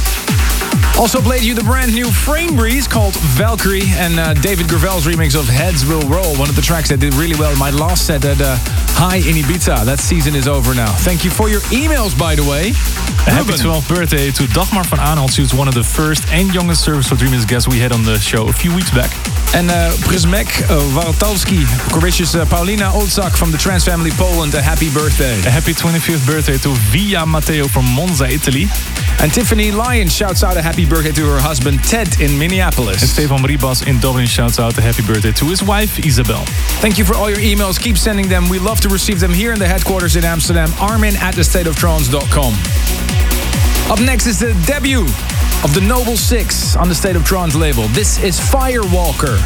Also played you the brand new Frame Breeze called Valkyrie, and David Gravel's remix of Heads Will Roll, one of the tracks that did really well in my last set at High in Ibiza. That season is over now. Thank you for your emails, by the way. A happy 12th birthday to Dagmar van Aanholt. She was one of the first and youngest Service for Dreamers guests we had on the show a few weeks back. And Przmek Wartowski wishes Paulina Olczak from the Trans Family Poland a happy birthday. A happy 25th birthday to Via Matteo from Monza, Italy. And Tiffany Lyon shouts out a happy birthday to her husband Ted in Minneapolis. And Stefan Ribas in Dublin shouts out a happy birthday to his wife Isabel. Thank you for all your emails. Keep sending them. We love to receive them here in the headquarters in Amsterdam. Armin@thestateoftrance.com. Up next is the debut of the Noble Six on the State of Trance label. This is Firewalker.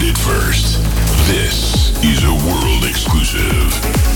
it first. This is a world exclusive.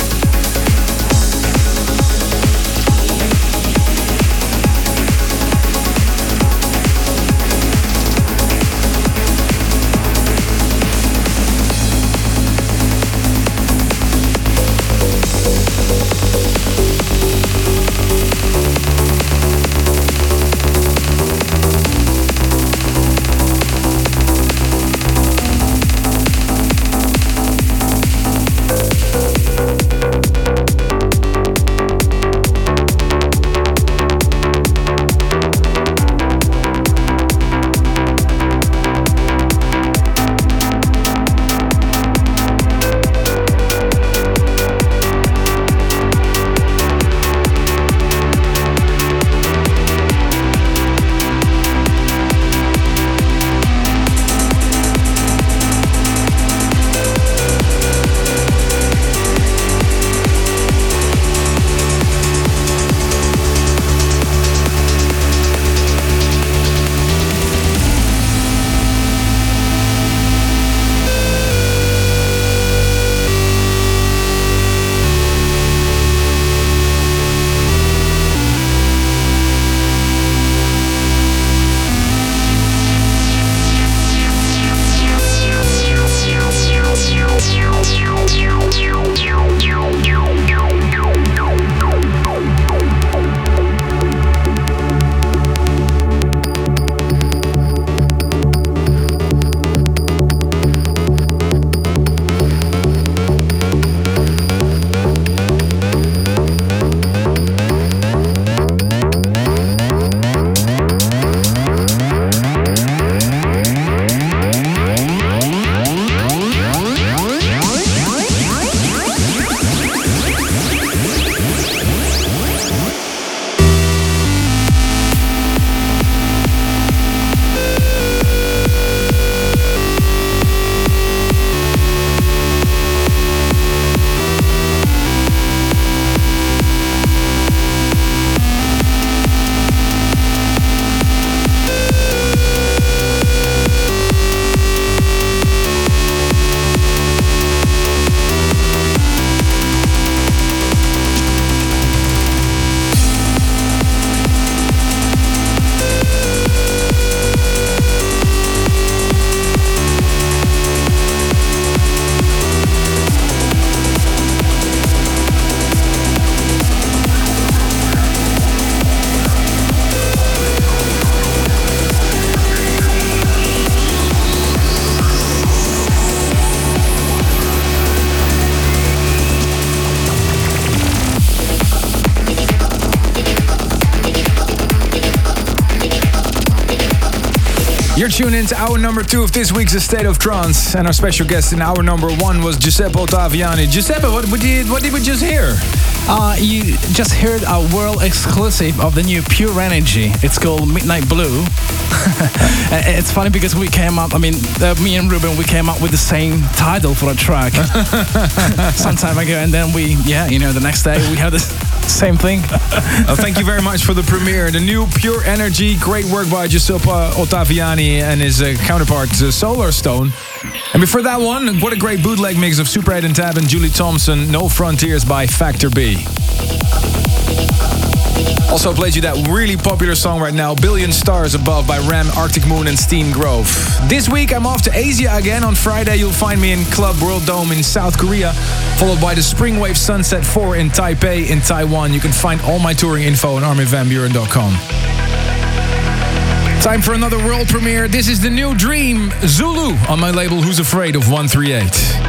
You're tuned into hour number 2 of this week's A State of Trance, and our special guest in hour number 1 was Giuseppe Ottaviani. Giuseppe, what did we just hear? You just heard a world exclusive of the new Pure Energy. It's called Midnight Blue. It's funny because we came up, me and Ruben, we came up with the same title for a track some time ago, and then the next day we had the same thing. Thank you very much for the premiere. The new Pure Energy, great work by Giuseppe Ottaviani and his counterpart Solarstone. And before that one, what a great bootleg mix of Super 8 and Tab and Julie Thompson, No Frontiers by Factor B. Also played you that really popular song right now, Billion Stars Above by Ram, Arctic Moon and Steen Grove. This week I'm off to Asia again. On Friday you'll find me in Club World Dome in South Korea, followed by the Springwave Sunset 4 in Taipei in Taiwan. You can find all my touring info on ArminVanBuren.com. Time for another world premiere. This is the new Dream, Zulu, on my label Who's Afraid of 138.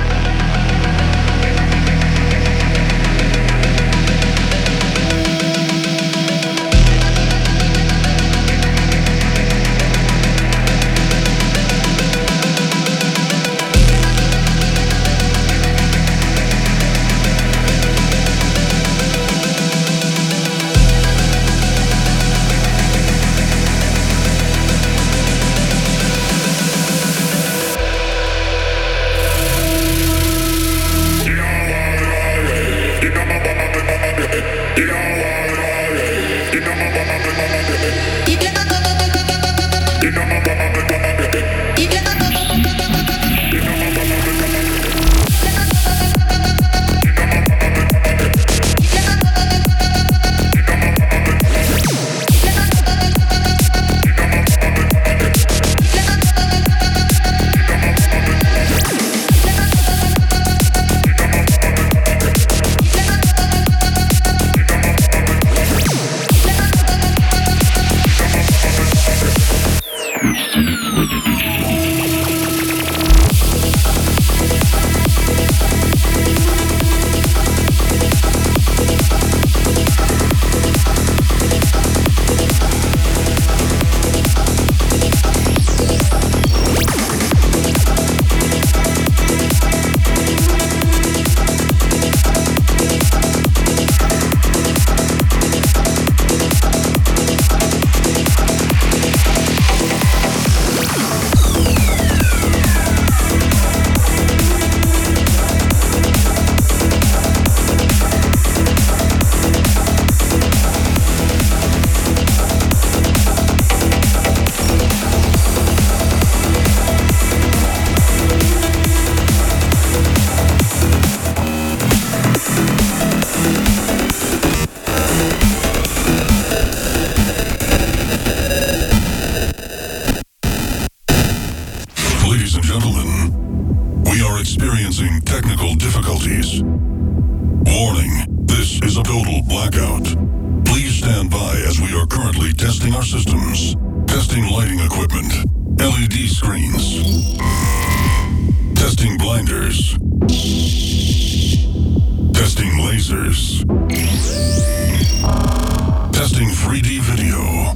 experiencing technical difficulties. Warning, this is a total blackout. Please stand by as we are currently testing our systems. Testing lighting equipment. LED screens. Testing blinders. Testing lasers. Testing 3D video.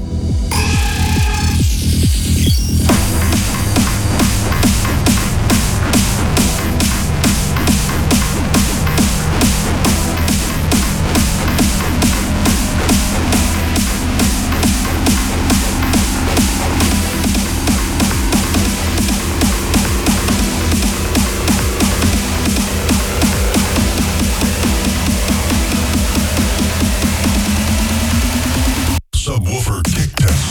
Subwoofer kick test.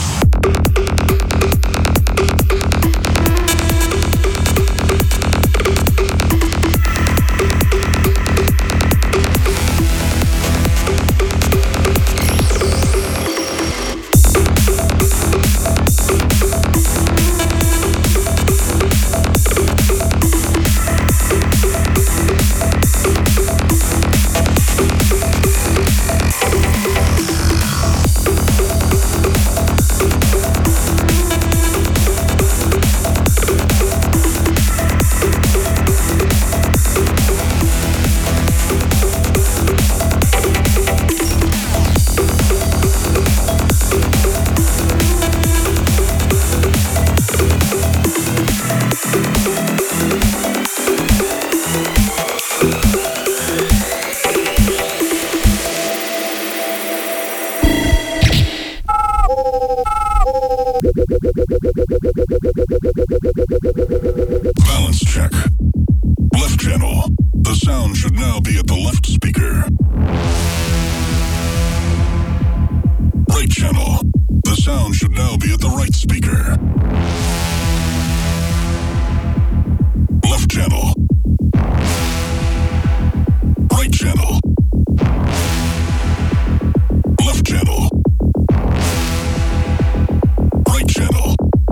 Balance check. Left channel. The sound should now be at the left speaker. Right channel. The sound should now be at the right speaker. Left channel. Right channel. Left channel. Right channel.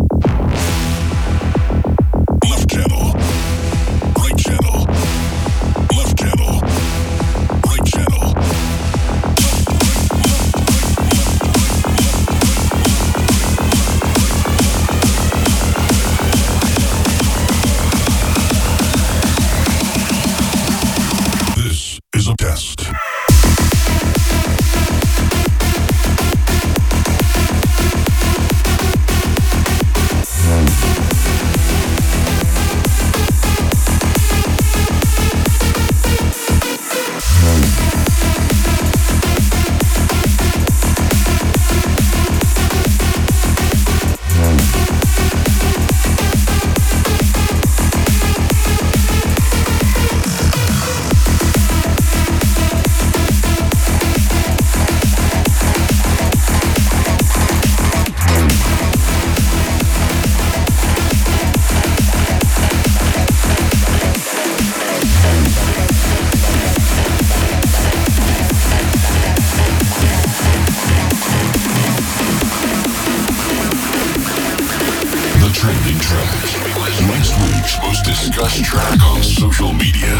Left channel. Right channel. Left channel. Right channel. This is a test. Trending track. Last week's most discussed track on social media.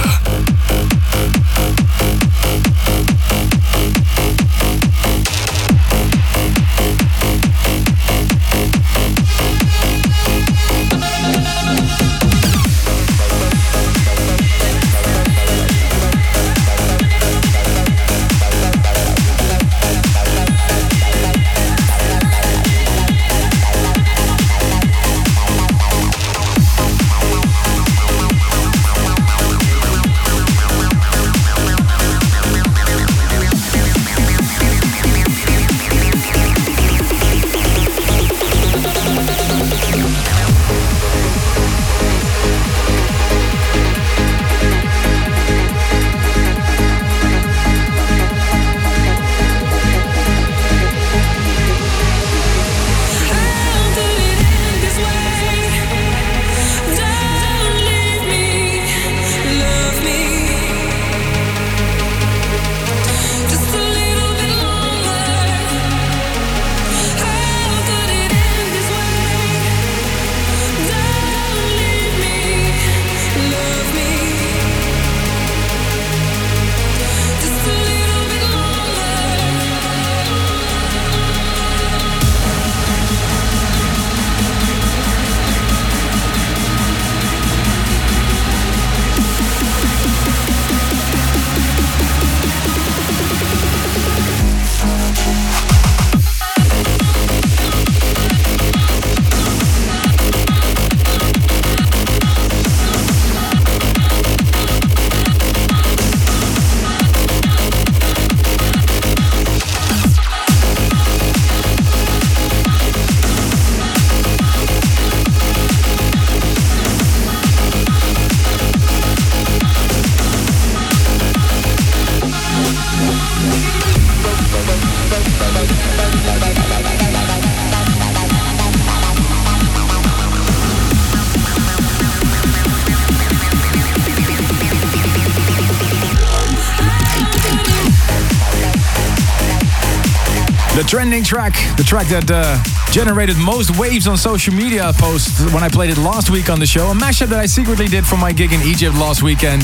The trending track, the track that generated most waves on social media posts when I played it last week on the show. A mashup that I secretly did for my gig in Egypt last weekend.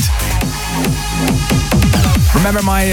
Remember my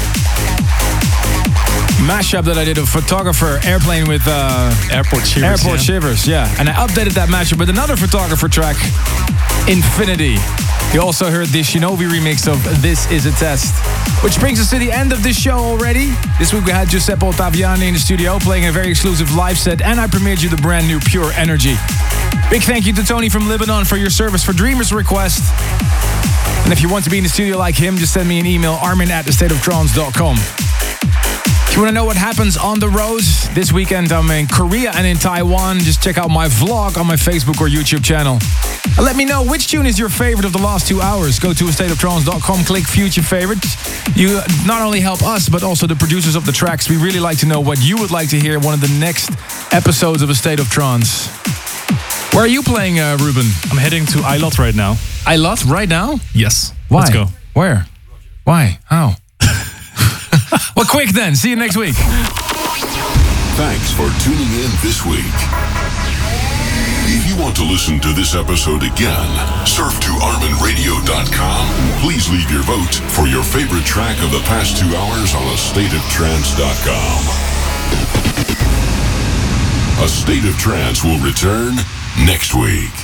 mashup that I did of Photographer Airplane with Airport Shivers. Airport Shivers, yeah. And I updated that mashup with another Photographer track, Infinity. You also heard the Shinobi remix of This Is a Test. Which brings us to the end of this show already. This week we had Giuseppe Ottaviani in the studio playing a very exclusive live set, and I premiered you the brand new Pure Energy. Big thank you to Tony from Lebanon for your service for Dreamers Request. And if you want to be in the studio like him, just send me an email, armin@thestateoftrance.com. If you want to know what happens on the road, this weekend I'm in Korea and in Taiwan. Just check out my vlog on my Facebook or YouTube channel. And let me know which tune is your favorite of the last 2 hours. Go to stateoftrance.com, click Future Favorites. You not only help us, but also the producers of the tracks. We really like to know what you would like to hear in one of the next episodes of A State of Trance. Where are you playing, Ruben? I'm heading to Eilot right now. Eilot right now? Yes. Why? Let's go. Where? Why? How? Well, quick then. See you next week. Thanks for tuning in this week. If you want to listen to this episode again, surf to ArminRadio.com. Please leave your vote for your favorite track of the past 2 hours on AStateOfTrance.com. A State of Trance will return next week.